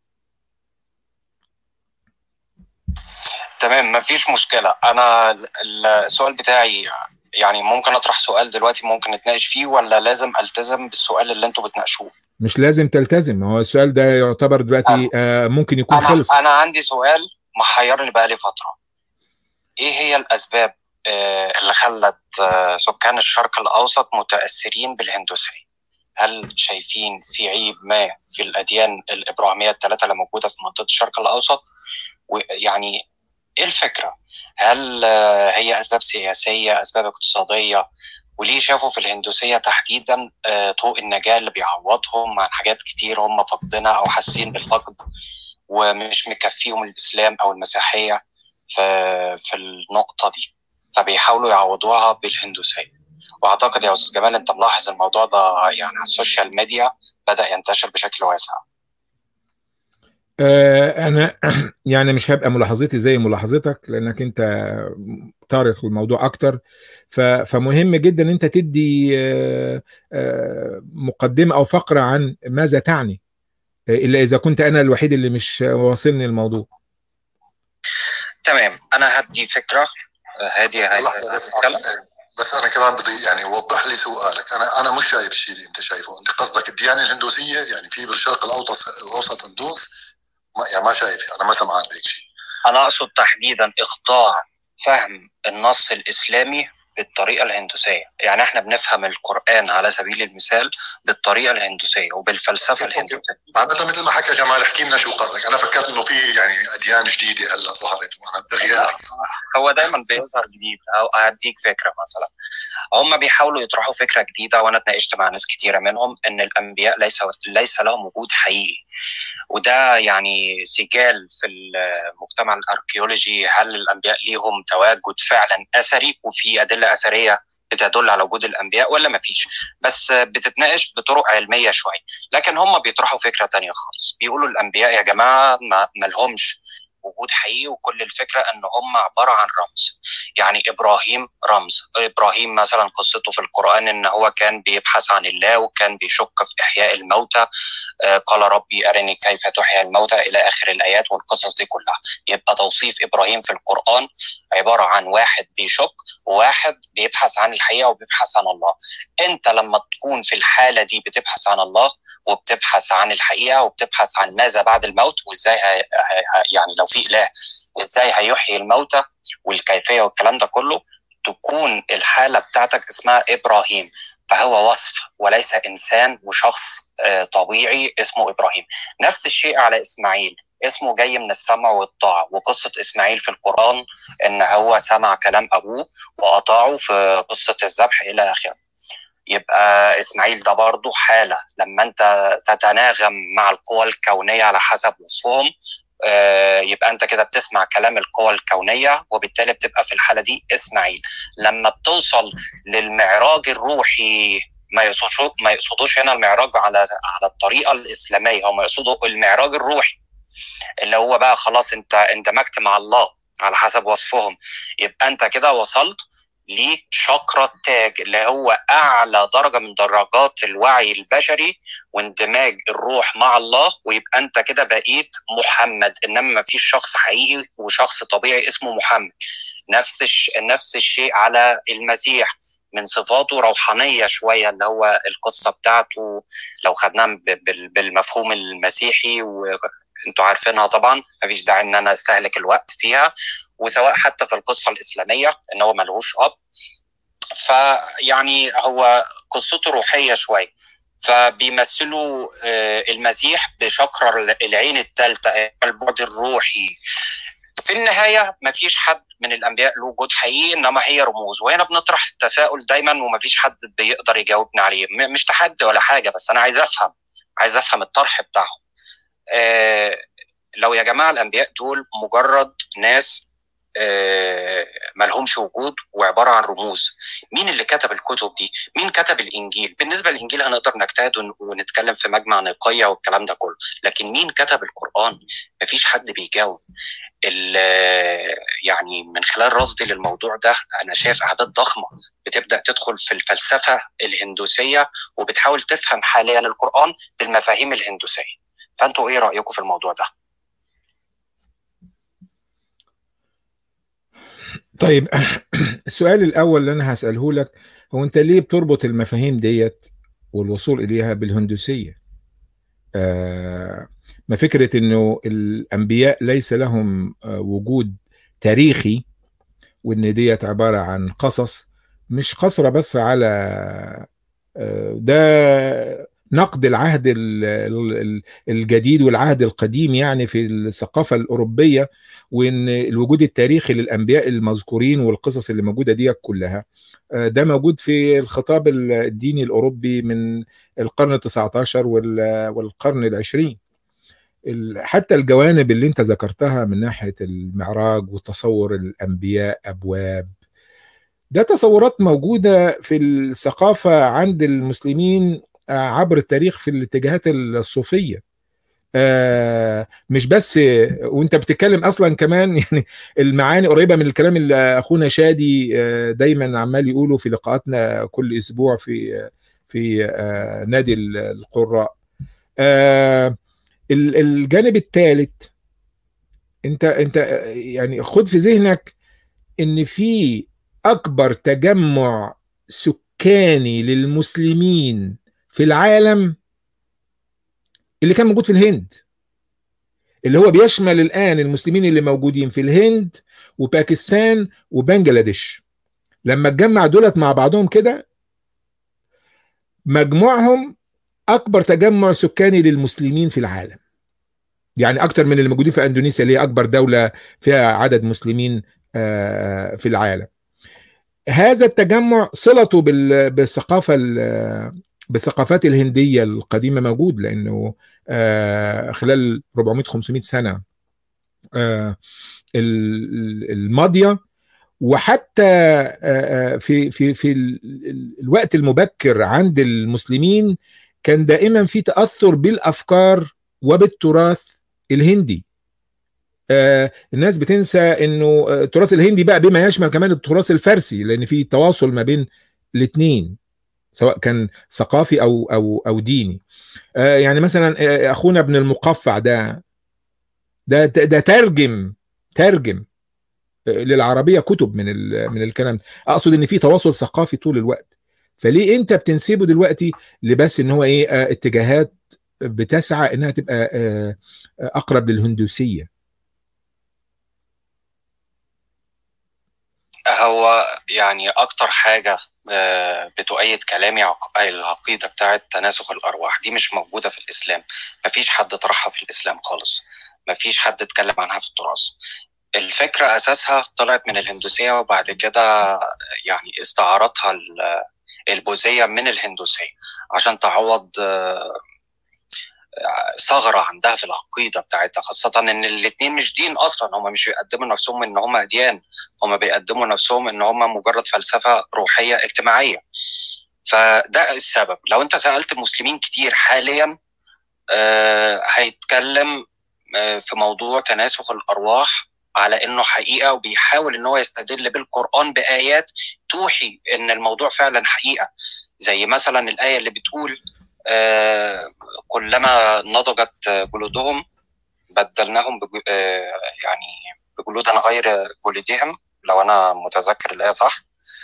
تمام، مفيش مشكلة. انا السؤال بتاعي يعني ممكن اطرح سؤال دلوقتي ممكن نتناقش فيه، ولا لازم التزم بالسؤال اللي انتوا بتناقشوه؟ مش لازم تلتزم، هو السؤال ده يعتبر دلوقتي آه ممكن يكون أنا خلص. انا عندي سؤال محيرني بقالي فترة. ايه هي الاسباب آه اللي خلت آه سكان الشرق الاوسط متاثرين بالهندوسية؟ هل شايفين في عيب ما في الاديان الابراهيميه الثلاثه اللي موجوده في منطقه الشرق الاوسط؟ ويعني ايه الفكره؟ هل آه هي اسباب سياسيه، اسباب اقتصاديه؟ وليه شافوا في الهندوسيه تحديدا آه طوق النجاه اللي بيعوضهم عن حاجات كتير هم فاقدينها او حاسين بالفقد، ومش مكفيهم الاسلام او المسيحيه في في النقطه دي، فبيحاولوا يعوضوها بالهندوسيه؟ واعتقد يا استاذ جمال انت ملاحظ الموضوع ده يعني على السوشيال ميديا بدا ينتشر بشكل واسع. آه انا يعني مش هبقى ملاحظتي زي ملاحظتك لانك انت طارق الموضوع اكتر، فمهم جدا ان انت تدي آه آه مقدمه او فقره عن ماذا تعني، الا اذا كنت انا الوحيد اللي مش واصلني الموضوع. تمام، انا هدي فكره هادي هادي بس انا كمان بدي يعني وضح لي سؤالك. انا انا مش شايف الشيء اللي انت شايفه. انت قصدك الديانه الهندوسيه يعني في بالشرق الاوسط هندوس؟ ما يعني ما شايف، انا ما سمعان بهيك شيء. انا اقصد تحديدا اخضاع فهم النص الاسلامي بالطريقه الهندوسيه. يعني احنا بنفهم القران على سبيل المثال بالطريقه الهندوسيه وبالفلسفه الهندوسيه. معناتها مثل ما حكى جمال، احكي لنا شو قصدك. انا فكرت انه في يعني اديان جديده هلا ظهرت وانا بغيار. هو دايما بيظهر جديد. او هديك فكره مثلا، هم بيحاولوا يطرحوا فكره جديده وانا اتناقشت مع ناس كتيره منهم ان الانبياء ليس ليس لهم وجود حقيقي، وده يعني سجال في المجتمع الاركيولوجي. هل الانبياء ليهم تواجد فعلا اثري وفي ادله اثريه بتدل على وجود الانبياء ولا ما فيش؟ بس بتتناقش بطرق علميه شويه. لكن هم بيطرحوا فكره تانية خالص، بيقولوا الانبياء يا جماعه ما لهمش وجود حقيقي، وكل الفكرة ان هم عبارة عن رمز. يعني ابراهيم رمز، ابراهيم مثلا قصته في القرآن ان هو كان بيبحث عن الله وكان بيشك في احياء الموتى، آه قال ربي ارني كيف تحيي الموتى الى اخر الايات والقصص دي كلها. يبقى توصيف ابراهيم في القرآن عبارة عن واحد بيشك وواحد بيبحث عن الحقيقة وبيبحث عن الله. انت لما تكون في الحالة دي بتبحث عن الله وبتبحث عن الحقيقة وبتبحث عن ماذا بعد الموت، وازاي هي... يعني لو في إله ازاي هيحيي الموتى والكيفية والكلام ده كله، تكون الحالة بتاعتك اسمها إبراهيم. فهو وصف وليس إنسان وشخص طبيعي اسمه إبراهيم. نفس الشيء على إسماعيل، اسمه جاي من السمع والطاعة، وقصة إسماعيل في القرآن إن هو سمع كلام أبوه وأطاعه في قصة الذبح إلى آخره. يبقى إسماعيل ده برضو حالة لما أنت تتناغم مع القوى الكونية على حسب وصفهم، يبقى أنت كده بتسمع كلام القوى الكونية، وبالتالي بتبقى في الحالة دي إسماعيل. لما بتوصل للمعراج الروحي، ما يقصدوش ما يقصدوش هنا المعراج على على الطريقة الإسلامية، هم يقصدوا المعراج الروحي اللي هو بقى خلاص أنت اندمجت مع الله على حسب وصفهم. يبقى أنت كده وصلت لشاكرا التاج اللي هو أعلى درجة من درجات الوعي البشري واندماج الروح مع الله، ويبقى أنت كده بقيت محمد. إنما ما فيش شخص حقيقي وشخص طبيعي اسمه محمد. نفس الش... نفس الشيء على المسيح، من صفاته روحانية شوية، اللي هو القصة بتاعته لو خدناها ب... بالمفهوم المسيحي و... انتوا عارفينها طبعا، مفيش داعي ان انا استهلك الوقت فيها. وسواء حتى في القصة الإسلامية ان هو ملهوش اب، فيعني هو قصته روحية شوية. فبيمثلوا المسيح بشكر العين الثالثة، البعد الروحي. في النهاية مفيش حد من الأنبياء له وجود حقيقي، إنما هي رموز. وهنا بنطرح التساؤل دايما ومفيش حد بيقدر يجاوبنا عليه. مش تحدي ولا حاجة، بس أنا عايز أفهم عايز أفهم الطرح بتاعهم. آه لو يا جماعة الأنبياء دول مجرد ناس آه ملهمش وجود وعبارة عن رموز، مين اللي كتب الكتب دي؟ مين كتب الإنجيل؟ بالنسبة للإنجيل هنقدر نجتهد ونتكلم في مجمع نقية والكلام ده كله، لكن مين كتب القرآن؟ مفيش حد بيجاوب. يعني من خلال رصدي للموضوع ده أنا شايف أعداد ضخمة بتبدأ تدخل في الفلسفة الهندوسية وبتحاول تفهم حاليا القرآن بالمفاهيم الهندوسية. فأنتوا إيه رأيكم في الموضوع ده؟ طيب السؤال الأول اللي أنا هسأله لك هو أنت ليه بتربط المفاهيم ديت والوصول إليها بالهندوسية؟ آه ما فكرة أنه الأنبياء ليس لهم آه وجود تاريخي، وأن ديت عبارة عن قصص مش قصرة بس على آه ده نقد العهد الجديد والعهد القديم يعني في الثقافة الأوروبية، وإن الوجود التاريخي للأنبياء المذكورين والقصص اللي موجودة دي كلها ده موجود في الخطاب الديني الأوروبي من القرن التاسع عشر والقرن العشرين. حتى الجوانب اللي انت ذكرتها من ناحية المعراج وتصور الأنبياء أبواب، ده تصورات موجودة في الثقافة عند المسلمين عبر التاريخ في الاتجاهات الصوفية. آه مش بس وانت بتتكلم اصلا كمان يعني المعاني قريبة من الكلام اللي اخونا شادي آه دايما عمال يقوله في لقاءاتنا كل اسبوع في في آه نادي القراء. آه الجانب الثالث، انت انت يعني خد في ذهنك ان في اكبر تجمع سكاني للمسلمين في العالم اللي كان موجود في الهند، اللي هو بيشمل الآن المسلمين اللي موجودين في الهند وباكستان وبنجلاديش. لما اتجمع دولت مع بعضهم كده مجموعهم أكبر تجمع سكاني للمسلمين في العالم، يعني أكتر من اللي موجودين في أندونيسيا اللي هي أكبر دولة فيها عدد مسلمين في العالم. هذا التجمع صلته بالثقافة بالثقافات الهندية القديمة موجود، لأنه خلال أربعمائة خمسمائة سنة الماضية، وحتى في في في الوقت المبكر عند المسلمين كان دائما في تأثر بالأفكار وبالتراث الهندي. آه الناس بتنسى انه التراث الهندي بقى بما يشمل كمان التراث الفارسي، لان في تواصل ما بين الاثنين سواء كان ثقافي او او او ديني. آه يعني مثلا آه اخونا ابن المقفع ده ده ده ترجم ترجم للعربيه كتب من من الكلام ده. اقصد ان في تواصل ثقافي طول الوقت. فليه انت بتنسبه دلوقتي لبس ان هو ايه آه اتجاهات بتسعى انها تبقى آه اقرب للهندوسيه؟ هو يعني اكتر حاجه بتؤيد كلامي العقيده بتاعه تناسخ الارواح دي مش موجوده في الاسلام. مفيش حد طرحها في الاسلام خالص، مفيش حد اتكلم عنها في التراث. الفكره اساسها طلعت من الهندوسيه، وبعد كده يعني استعارتها البوذيه من الهندوسيه عشان تعوض ثغره عندها في العقيده بتاعتها، خاصه ان الاثنين مش دين اصلا. هم مش بيقدموا نفسهم ان هم اديان، هم بيقدموا نفسهم ان هم مجرد فلسفه روحيه اجتماعيه. فده السبب. لو انت سالت مسلمين كتير حاليا آه هيتكلم آه في موضوع تناسخ الارواح على انه حقيقه، وبيحاول ان هو يستدل بالقران بايات توحي ان الموضوع فعلا حقيقه. زي مثلا الايه اللي بتقول آه كلما نضجت جلودهم بدلناهم بجو آه يعني بجلود غير جلودهم، لو انا متذكر الايه صح.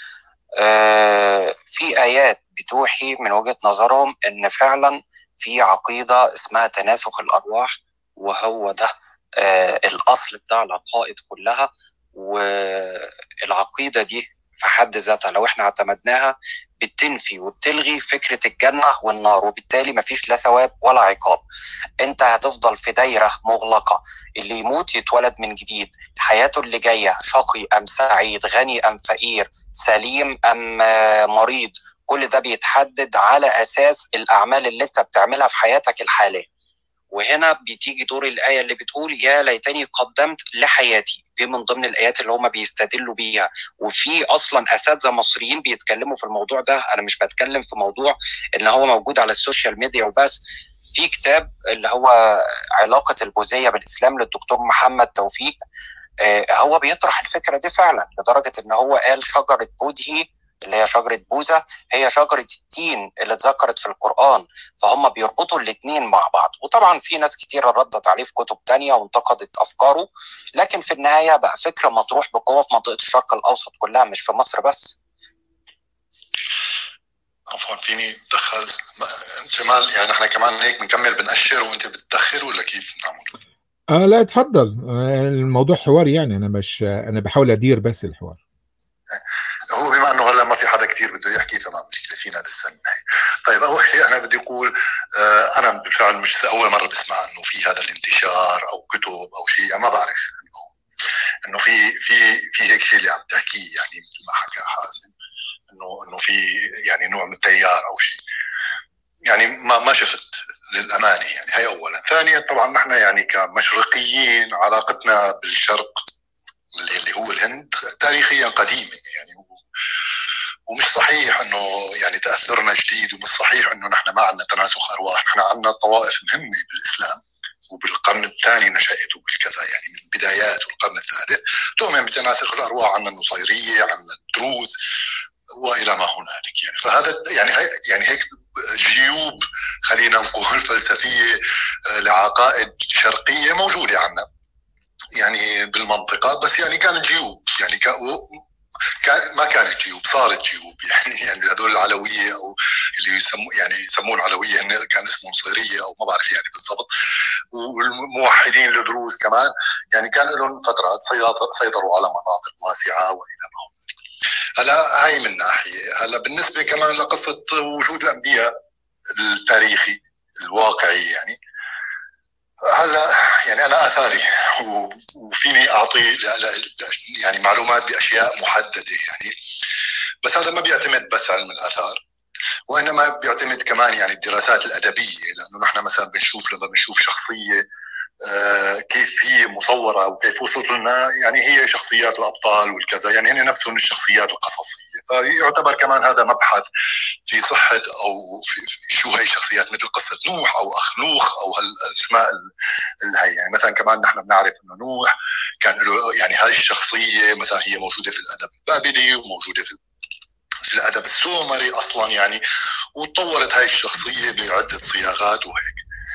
آه في ايات بتوحي من وجهه نظرهم ان فعلا في عقيده اسمها تناسخ الارواح، وهو ده آه الاصل بتاع العقائد كلها. والعقيده دي في حد ذاتها لو احنا اعتمدناها بتنفي وبتلغي فكرة الجنة والنار، وبالتالي مفيش لا ثواب ولا عقاب. انت هتفضل في دايرة مغلقة، اللي يموت يتولد من جديد، حياته اللي جاية شقي أم سعيد، غني أم فقير، سليم أم مريض، كل ده بيتحدد على أساس الأعمال اللي انت بتعملها في حياتك الحالية. وهنا بتيجي دور الآية اللي بتقول يا ليتني قدمت لحياتي، دي من ضمن الآيات اللي هم بيستدلوا بيها. وفي أصلا أساتذة مصريين بيتكلموا في الموضوع ده. أنا مش بتكلم في موضوع إن هو موجود على السوشيال ميديا وبس. في كتاب اللي هو علاقة البوذية بالإسلام للدكتور محمد توفيق، آه هو بيطرح الفكرة دي فعلا، لدرجة إن هو قال شجرة بودهي اللي هي شجرة بوذا هي شجرة التين اللي اتذكرت في القرآن. فهم بيربطوا الاثنين مع بعض. وطبعا في ناس كتير ردت عليه في كتب تانية وانتقدت أفكاره، لكن في النهاية بقى فكرة مطروح بقوة في منطقة الشرق الأوسط كلها، مش في مصر بس. عفوا فيني اتدخل جمال؟ يعني احنا كمان هيك بنكمل بنأشر وانت بتتأخر ولا كيف نعمل؟ اه لا اتفضل. آه الموضوع حواري يعني، انا مش انا بحاول ادير بس الحوار. هو بما انه هلا ما في حدا كتير بده يحكي فما مشكله فينا لسه. طيب اول شيء انا بدي اقول آه انا بالفعل مش اول مره بسمع انه في هذا الانتشار او كتب او شيء، يعني ما بعرف انه انه في في في هيك شيء اللي عم تحكيه، يعني مثل ما حكى حازم انه انه في يعني نوع من التيار او شيء، يعني ما ما شفت للامانه. يعني هي اولا. ثانيا طبعا نحن يعني كمشرقيين علاقتنا بالشرق اللي هو الهند تاريخيا قديمه، يعني ومش صحيح انه يعني تاثرنا جديد، ومش صحيح انه نحن ما عندنا تناسخ ارواح. نحن عندنا طوائف مهمه بالاسلام وبالقرن الثاني نشأت وبالكذا، يعني من بدايات القرن الثالث تؤمن بتناسخ الارواح. عندنا النصيريه، عندنا الدروز والى ما هنالك. يعني فهذا يعني هي يعني هيك جيوب خلينا نقول فلسفيه لعقائد شرقيه موجوده عندنا يعني بالمنطقه، بس يعني كانت جيوب، يعني كان ما كانت جيوب، صارت جيوب. يعني يعني هذول العلويه او اللي يسموا يعني يسمون العلويه كان اسمهم نصيريه او ما بعرف يعني بالضبط، والموحدين الدروز كمان يعني كان لهم فترات سيطروا على مناطق واسعه والى ما هو. هلا هاي من ناحيه. هلا بالنسبه كمان لقصه وجود الانبياء التاريخي الواقعي، يعني هلا يعني انا اثاري وفيني اعطي يعني معلومات باشياء محدده يعني، بس هذا ما بيعتمد بس علم الاثار، وانما بيعتمد كمان يعني الدراسات الادبيه. لانه نحن مثلا بنشوف لما بنشوف شخصيه آه كيف هي مصوره وكيف وصلت لنا، يعني هي شخصيات الابطال والكذا، يعني هن نفسهم الشخصيات القصصيه. يعتبر كمان هذا مبحث في صحة أو في شو هي الشخصيات، مثل قصة نوح أو أخنوخ أو هالأسماء الهي. يعني مثلا كمان نحن بنعرف إنه نوح كان له يعني هاي الشخصية مثلا هي موجودة في الأدب البابلي وموجودة في في الأدب السومري أصلا يعني، وتطورت هاي الشخصية بعدة صياغات وهيك.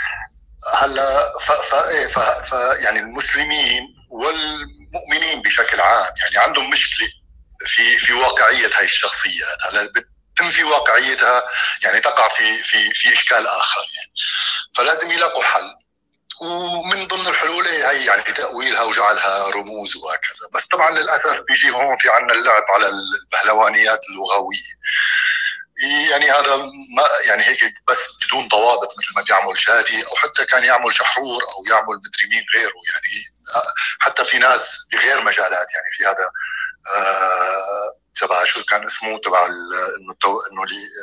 هلا ف, ف, ف, ف يعني المسلمين والمؤمنين بشكل عام يعني عندهم مشكلة في في واقعية هاي الشخصيات. هلا بتم في واقعيتها يعني تقع في في في إشكال آخر يعني، فلازم يلاقوا حل. ومن ضمن الحلول هي يعني تأويلها وجعلها رموز وهكذا. بس طبعا للأسف بيجي هون في عنا اللعب على البهلوانيات اللغوية، يعني هذا ما يعني هيك بس بدون ضوابط، مثل ما بيعمل شادي أو حتى كان يعمل شحرور أو يعمل مدري مين غيره يعني. حتى في ناس بغير مجالات يعني في هذا آه تبع شو كان اسمه تبع انه انه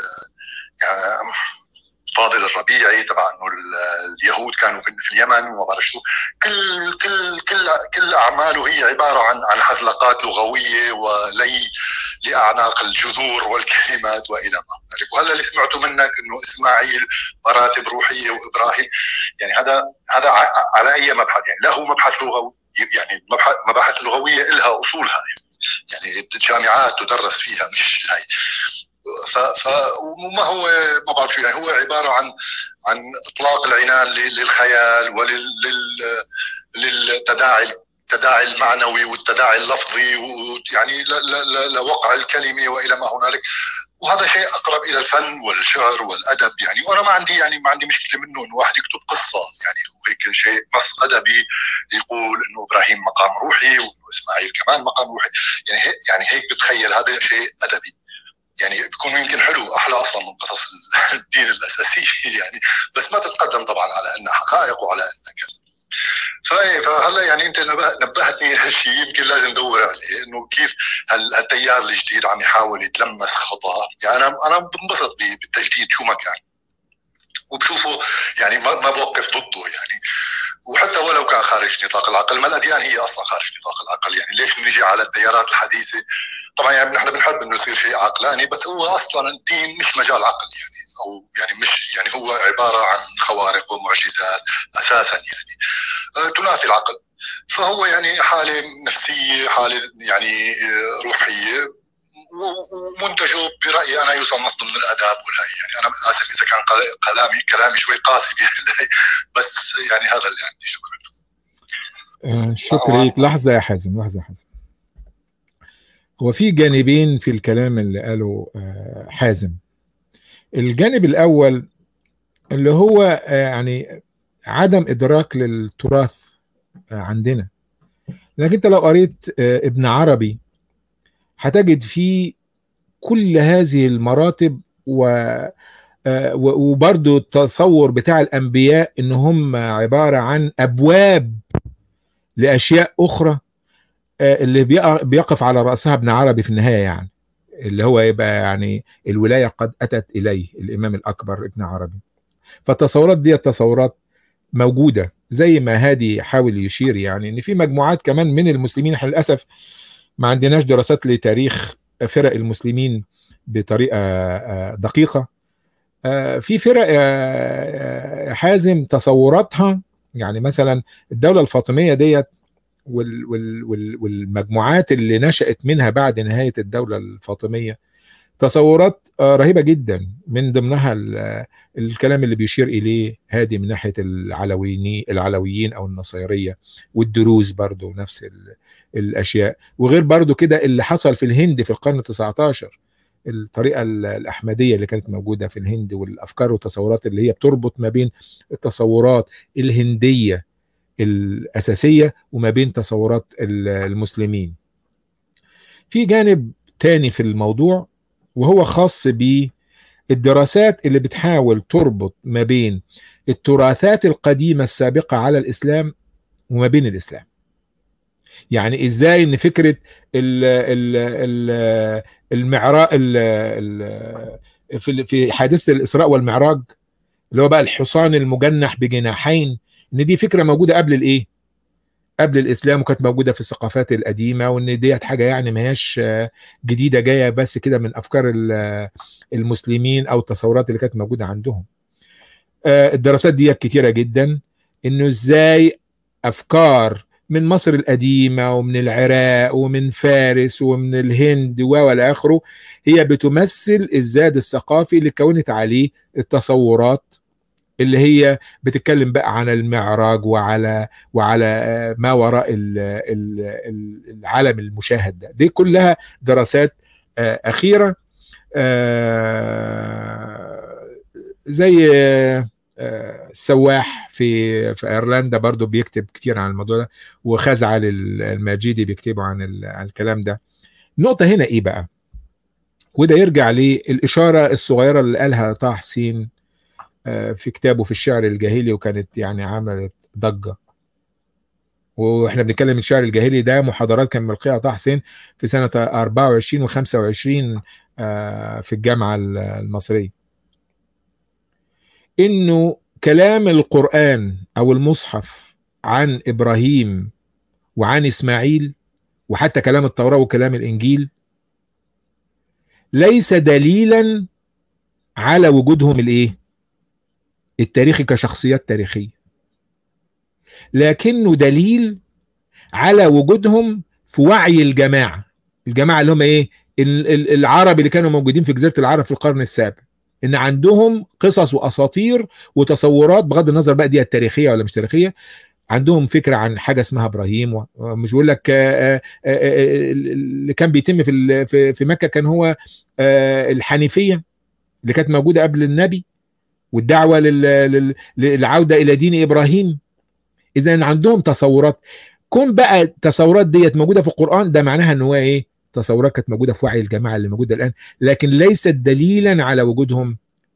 يعني فاضل الربيعي تبع انه اليهود كانوا في اليمن وما بعرف شو. كل كل كل كل اعماله هي عباره عن عن حذلقات لغويه ولي لاعناق الجذور والكلمات والى ما هنالك. وهلا اللي سمعته منك انه اسماعيل مراتب روحيه وابراهيم، يعني هذا هذا على اي مبحث يعني. لا هو مبحث لغوي يعني، مباحث اللغويه لها اصولها يعني الجامعات تدرس فيها مش هاي. ف وما هو ما بعرف يعني هو عباره عن عن اطلاق العنان للخيال ولل للتداعي التداعي المعنوي والتداعي اللفظي ويعني لوقع الكلمه والى ما هنالك. وهذا شيء اقرب الى الفن والشعر والادب يعني. وانا ما عندي يعني ما عندي مشكله منه انه واحد يكتب قصه يعني وهيك شيء نص ادبي يقول انه ابراهيم مقام روحي وانه اسماعيل كمان مقام روحي يعني هيك يعني هيك بتخيل هذا شيء ادبي يعني بيكون يمكن حلو احلى اصلا من قصص الدين الاساسيه يعني. بس ما تتقدم طبعا على انها حقائق وعلى انها كذا. فهلا يعني انت نبهتني لشيء يمكن لازم ندور عليه، انه كيف هالتيار الجديد عم يحاول يتلمس خطاه. يعني انا انا بنبسط بالتجديد شو ما كان وبشوفه يعني ما ما بوقف ضده يعني. وحتى ولو كان خارج نطاق العقل، ما الاديان هي اصلا خارج نطاق العقل يعني. ليش بنيجي على التيارات الحديثه؟ طبعا يعني نحن بنحب انه يصير شيء عقلاني، بس هو اصلا الدين مش مجال عقل يعني، او يعني مش يعني هو عباره عن خوارق ومعجزات اساسا يعني أه تنافي العقل. فهو يعني حاله نفسيه، حاله يعني روحيه، ومنتجه برايي انا يصنف ضمن الاداب والهي يعني. انا اسف اذا كان كلامي كلامي شوي قاسي بس يعني هذا اللي عندي. شكرا. آه شكرا لك. لحظه يا حازم، لحظه يا حازم. هو في جانبين في الكلام اللي قاله آه حازم. الجانب الاول اللي هو آه يعني عدم ادراك للتراث آه عندنا. لكن انت لو قريت آه ابن عربي هتجد فيه كل هذه المراتب و آه وبرضو التصور بتاع الانبياء ان هم عباره عن ابواب لاشياء اخرى آه اللي بيقف على راسها ابن عربي في النهايه يعني، اللي هو يبقى يعني الولايه قد اتت اليه الامام الاكبر ابن عربي. فالتصورات دي التصورات موجوده زي ما هادي حاول يشير يعني، ان في مجموعات كمان من المسلمين. احنا للاسف ما عندناش دراسات لتاريخ فرق المسلمين بطريقه دقيقه. في فرق حازم تصوراتها يعني مثلا الدوله الفاطميه ديت والمجموعات اللي نشأت منها بعد نهايه الدوله الفاطميه تصورات رهيبه جدا. من ضمنها الكلام اللي بيشير اليه هادي من ناحيه العلويين العلويين او النصيريه، والدروز برضو نفس الاشياء. وغير برضو كده اللي حصل في الهند في القرن التاسع عشر، الطريقه الاحمديه اللي كانت موجوده في الهند، والافكار والتصورات اللي هي بتربط ما بين التصورات الهنديه الاساسيه وما بين تصورات المسلمين. في جانب تاني في الموضوع وهو خاص بالدراسات اللي بتحاول تربط ما بين التراثات القديمة السابقة على الإسلام وما بين الإسلام. يعني إزاي إن فكرة المعراج في حادثة الإسراء والمعراج اللي هو بقى الحصان المجنح بجناحين، إن دي فكرة موجودة قبل الإيه؟ قبل الاسلام وكانت موجوده في الثقافات القديمه، وان ديت حاجه يعني ما هياش جديده جايه بس كده من افكار المسلمين او التصورات اللي كانت موجوده عندهم. الدراسات دي كتيره جدا، انه ازاي افكار من مصر القديمه ومن العراق ومن فارس ومن الهند والى اخره هي بتمثل الزاد الثقافي اللي كونت عليه التصورات اللي هي بتتكلم بقى عن المعراج وعلى وعلى ما وراء العالم المشاهد ده. دي كلها دراسات أخيرة، زي السواح في في ايرلندا برضو بيكتب كتير عن الموضوع ده، وخزعل الماجدي بيكتبوا عن عن الكلام ده. النقطة هنا ايه بقى؟ وده يرجع للإشارة الصغيرة اللي قالها طه حسين في كتابه في الشعر الجاهلي، وكانت يعني عملت ضجة. واحنا بنتكلم الشعر الجاهلي ده محاضرات كان ملقيها طه حسين في سنة أربعة وعشرين وخمسة وعشرين في الجامعة المصرية، انه كلام القرآن او المصحف عن ابراهيم وعن اسماعيل، وحتى كلام التوراة وكلام الانجيل، ليس دليلا على وجودهم الايه التاريخي كشخصيات تاريخية، لكنه دليل على وجودهم في وعي الجماعة الجماعة اللي هم ايه العرب اللي كانوا موجودين في جزيرة العرب في القرن السابع، ان عندهم قصص واساطير وتصورات بغض النظر بقى دي التاريخية ولا مش تاريخية. عندهم فكرة عن حاجة اسمها ابراهيم، ومش بقول لك اللي كان بيتم في في مكة كان هو الحنيفية اللي كانت موجودة قبل النبي، والدعوة للعودة الى دين ابراهيم. اذا عندهم تصورات، كون بقى التصورات ديت موجودة في القرآن ده معناها ان هو ايه تصورات كانت موجودة في وعي الجماعة اللي موجودة الآن، لكن ليست دليلا على وجودهم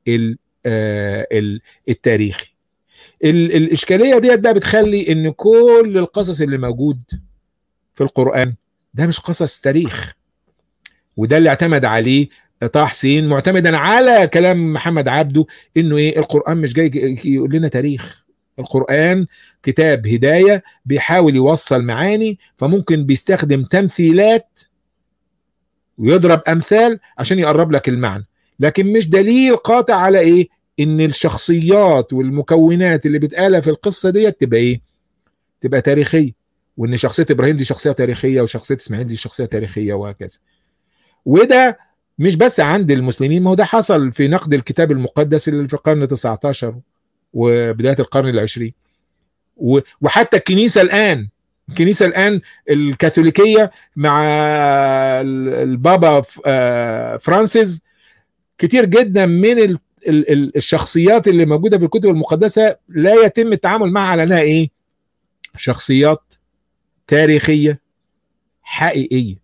التاريخي. الإشكالية ديت بقى بتخلي ان كل القصص اللي موجود في القرآن ده مش قصص تاريخ، وده اللي اعتمد عليه طه حسين معتمدا على كلام محمد عبده، انه ايه القرآن مش جاي يقول لنا تاريخ، القرآن كتاب هداية بيحاول يوصل معاني، فممكن بيستخدم تمثيلات ويضرب أمثال عشان يقرب لك المعنى، لكن مش دليل قاطع على إيه إن الشخصيات والمكونات اللي بتقالها في القصة دي تبقى إيه تبقى تاريخية، وإن شخصية إبراهيم دي شخصية تاريخية وشخصية إسماعيل دي شخصية تاريخية وهكذا. وده مش بس عند المسلمين، ما هو ده حصل في نقد الكتاب المقدس اللي في القرن التاسع عشر وبداية القرن العشرين، وحتى الكنيسة الآن الكنيسة الآن الكاثوليكية مع البابا فرانسيس كتير جدا من الشخصيات اللي موجودة في الكتب المقدسة لا يتم التعامل معها على أنها إيه شخصيات تاريخية حقيقية.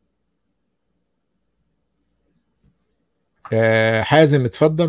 حازم اتفضل.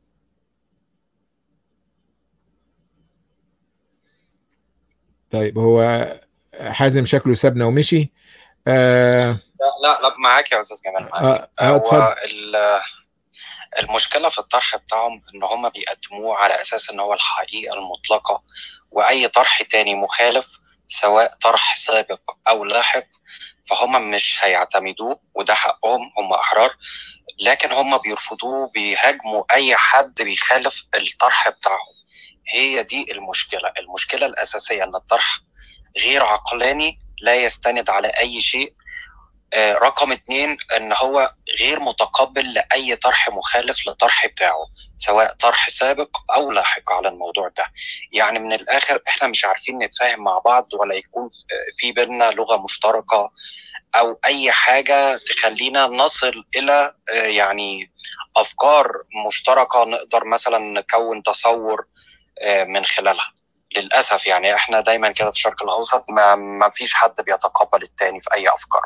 طيب هو حازم شكله سابنا ومشي. آه لا لا معاك يا استاذ جمال. آه آه هو المشكله في الطرح بتاعهم ان هم بيقدموه على اساس ان هو الحقيقه المطلقه، واي طرح تاني مخالف سواء طرح سابق او لاحق فهم مش هيعتمدوه، وده حقهم هم احرار، لكن هم بيرفضوه بيهاجموا اي حد بيخالف الطرح بتاعهم. هي دي المشكله المشكله الاساسيه ان الطرح غير عقلاني لا يستند على اي شيء. آه رقم اتنين ان هو غير متقبل لاي طرح مخالف للطرح بتاعه سواء طرح سابق او لاحق على الموضوع ده. يعني من الاخر احنا مش عارفين نتفاهم مع بعض ولا يكون في بيننا لغة مشتركة او اي حاجة تخلينا نصل الى آه يعني افكار مشتركة نقدر مثلا نكون تصور آه من خلالها. للأسف يعني احنا دايما كده في الشرق الأوسط ما, ما فيش حد بيتقبل التاني في أي أفكار.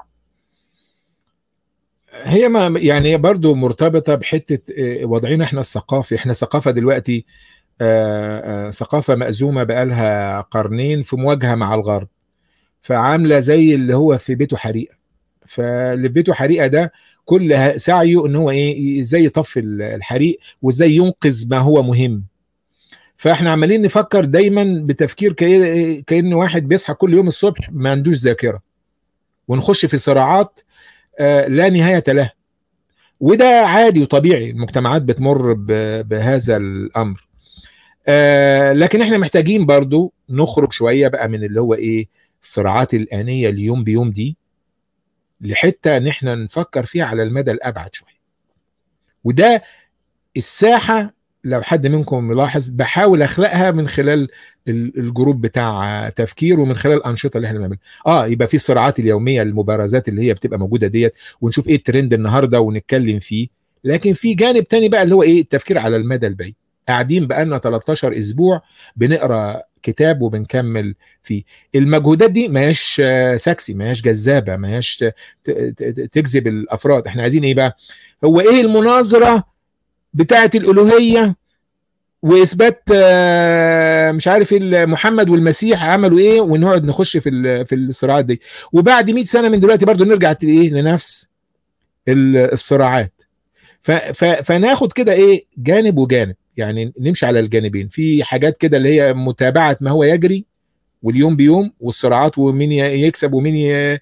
هي ما يعني برضو مرتبطة بحتة وضعنا احنا الثقافي. احنا ثقافة دلوقتي ثقافة مأزومة بقالها قرنين في مواجهة مع الغرب، فعاملة زي اللي هو في بيته حريقة، فاللي في بيته حريقة ده كل سعيه ان هو ايه ازاي يطفي الحريق وازاي ينقذ ما هو مهم. فاحنا عمالين نفكر دايما بتفكير كأن كأن واحد بيصحى كل يوم الصبح ما عندوش ذاكرة، ونخش في صراعات لا نهاية لها. وده عادي وطبيعي، المجتمعات بتمر بهذا الأمر. لكن احنا محتاجين برضو نخرج شوية بقى من اللي هو ايه الصراعات الآنية اليوم بيوم دي، لحتى ان احنا نفكر فيها على المدى الأبعد شوية. وده الساحة لو حد منكم ملاحظ بحاول اخلقها من خلال الجروب بتاع تفكير، ومن خلال الانشطه اللي احنا بنعملها. اه يبقى في الصراعات اليوميه، المبارزات اللي هي بتبقى موجوده ديت، ونشوف ايه الترند النهارده ونتكلم فيه. لكن في جانب تاني بقى اللي هو ايه التفكير على المدى البعيد. قاعدين بقى لنا تلتاشر اسبوع بنقرا كتاب وبنكمل فيه. المجهودات دي ما هيش سكسي، ما هيش جذابه، ما هيش تجذب الافراد. احنا عايزين ايه بقى؟ هو ايه المناظره بتاعه الالوهيه واثبات مش عارف محمد والمسيح عملوا ايه، ونقعد نخش في في الصراعات دي. وبعد مئة سنه من دلوقتي برضو نرجع ايه لنفس الصراعات. فناخد كده ايه جانب وجانب، يعني نمشي على الجانبين. في حاجات كده اللي هي متابعه ما هو يجري واليوم بيوم، والصراعات ومين يكسب ومين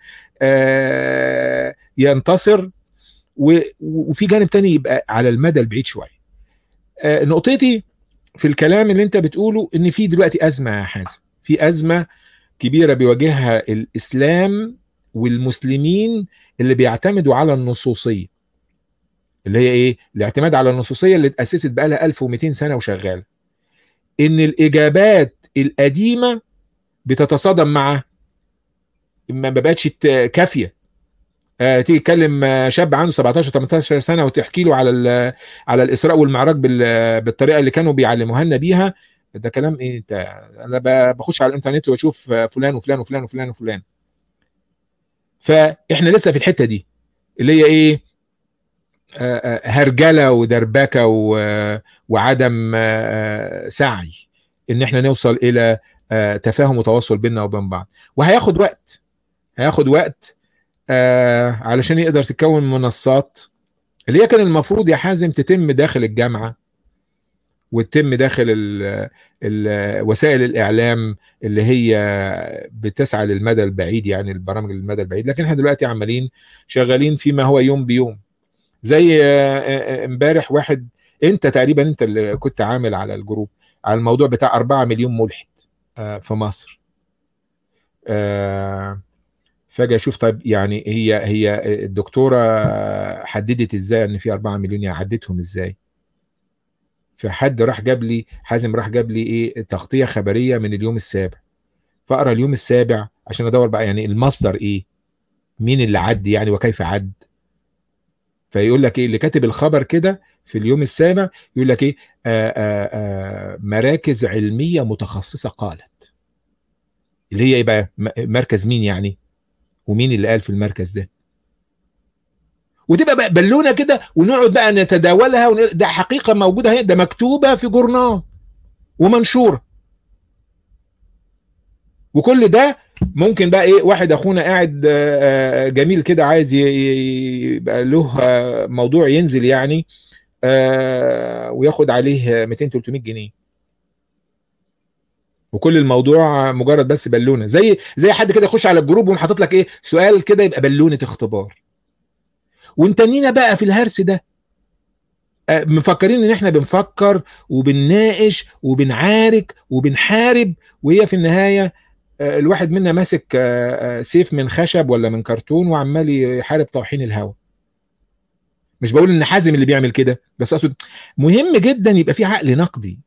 ينتصر. وفي جانب تاني يبقى على المدى البعيد شويه. نقطتي في الكلام اللي انت بتقوله ان في دلوقتي ازمه يا حازم، في ازمه كبيره بيواجهها الاسلام والمسلمين اللي بيعتمدوا على النصوصيه، اللي هي ايه الاعتماد على النصوصيه اللي اتاسست بقى لها ألف ومئتين سنه وشغاله. ان الاجابات القديمه بتتصادم مع ما بقتش كافيه. آه تيجي تكلم شاب عنده سبعتاشر تمنتاشر سنه وتحكي له على على الاسراء والمعراج بالطريقه اللي كانوا بيعلموها لنا بيها، ده كلام ايه؟ انت انا بخش على الانترنت واشوف فلان وفلان وفلان وفلان وفلان. فاحنا لسه في الحته دي اللي هي ايه آه هرجله ودربكه وعدم آه سعي ان احنا نوصل الى آه تفاهم وتواصل بيننا وبين بعض. وهياخد وقت، هياخد وقت آه علشان يقدر تكون منصات اللي هي كان المفروض يا حازم تتم داخل الجامعة وتتم داخل ال ال وسائل الإعلام اللي هي بتسعى للمدى البعيد، يعني البرامج للمدى البعيد. لكن احنا دلوقتي عمالين شغالين فيما هو يوم بيوم. زي امبارح واحد، انت تقريبا انت اللي كنت عامل على الجروب على الموضوع بتاع أربعة مليون ملحد آه في مصر. آه فجأة اشوف طيب يعني هي هي الدكتورة حددت ازاي ان في أربعة مليون، يعني عدتهم ازاي؟ فحد راح جاب لي حازم راح جاب لي ايه تغطية خبرية من اليوم السابع، فاقرا اليوم السابع عشان ادور بقى يعني المصدر ايه، مين اللي عد يعني وكيف عد. فيقول لك ايه اللي كاتب الخبر كده في اليوم السابع، يقول لك ايه آآ آآ مراكز علمية متخصصة قالت، اللي هي ايه بقى مركز مين يعني، ومين اللي قال في المركز ده. وتبقى بقى بالونه كده ونقعد بقى نتداولها ون... ده حقيقه موجوده هي، ده مكتوبه في جورنال ومنشوره. وكل ده ممكن بقى ايه واحد اخونا قاعد جميل كده عايز يبقى له موضوع ينزل يعني وياخد عليه مئتين تلتمية جنيه، وكل الموضوع مجرد بس بالونه. زي زي حد كده يخش على الجروب ويقوم حاطط لك ايه سؤال كده يبقى بالونه اختبار، وانتنينا بقى في الهرس ده مفكرين ان احنا بنفكر وبنناقش وبنعارك وبنحارب، وهي في النهاية الواحد منا ماسك سيف من خشب ولا من كرتون وعمال يحارب طواحين الهواء. مش بقول ان حازم اللي بيعمل كده، بس اقصد مهم جدا يبقى في عقل نقدي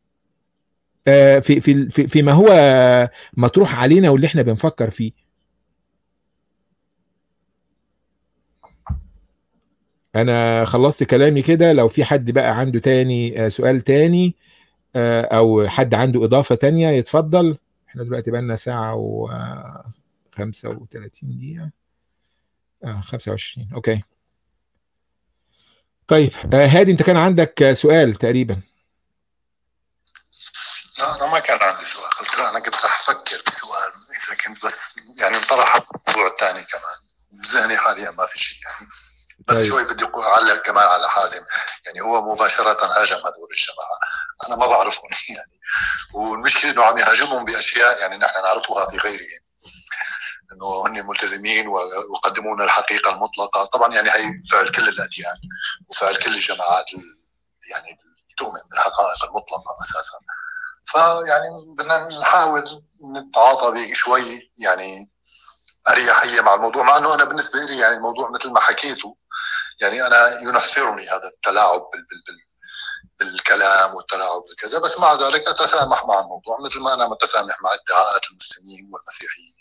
في في فيما هو مطروح علينا واللي احنا بنفكر فيه. انا خلصت كلامي كده، لو في حد بقى عنده تاني سؤال تاني او حد عنده اضافة تانية يتفضل. احنا دلوقتي بقى لنا ساعة و خمسة وثلاثين دقيقة آه خمسة وعشرين. اوكي طيب آه هادي انت كان عندك سؤال تقريبا. لا انا ما كان عندي سؤال، قلت لا انا كنت راح افكر بسؤال اذا كنت بس يعني انطرح موضوع ثاني كمان بذهني حاليا ما في شيء يعني. بس طيب. شوي بدي اعلق كمان على حازم، يعني هو مباشره هاجم هدول الجماعه، انا ما بعرفهم يعني، والمشكله انه عم يهاجمهم باشياء يعني نحن نعرفها في غيرهم، انه هن ملتزمين ويقدمون الحقيقه المطلقه. طبعا يعني هي فعل كل الاديان وفعل كل الجماعات يعني تؤمن بالحقائق المطلقه اساسا. فيعني بدنا نحاول نتعاطى بشوي يعني اريحيه مع الموضوع، مع انه انا بالنسبه لي يعني الموضوع مثل ما حكيته يعني انا ينفرني هذا التلاعب بال بال بال بالكلام والتلاعب بكذا، بس مع ذلك اتسامح مع الموضوع مثل ما انا متسامح مع ادعاءات المسلمين والمسيحيين.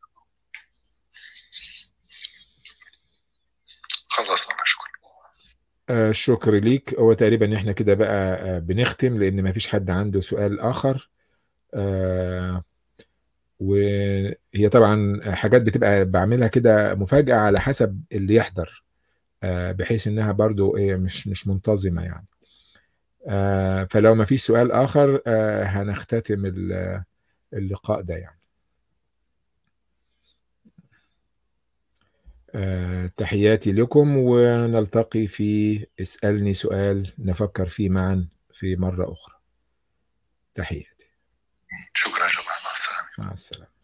خلصنا، شكرا. آه شكر ليك. هو تقريبا احنا كده بقى آه بنختم، لان ما فيش حد عنده سؤال اخر. آه وهي طبعا حاجات بتبقى بعملها كده مفاجأة على حسب اللي يحضر، آه بحيث انها برضو ايه مش مش منتظمة يعني. آه فلو ما فيش سؤال اخر آه هنختتم اللقاء ده يعني. آه تحياتي لكم، ونلتقي في اسألني سؤال نفكر فيه معا في مرة أخرى. تحياتي. شكرا شكرا، مع السلامة. مع السلامة.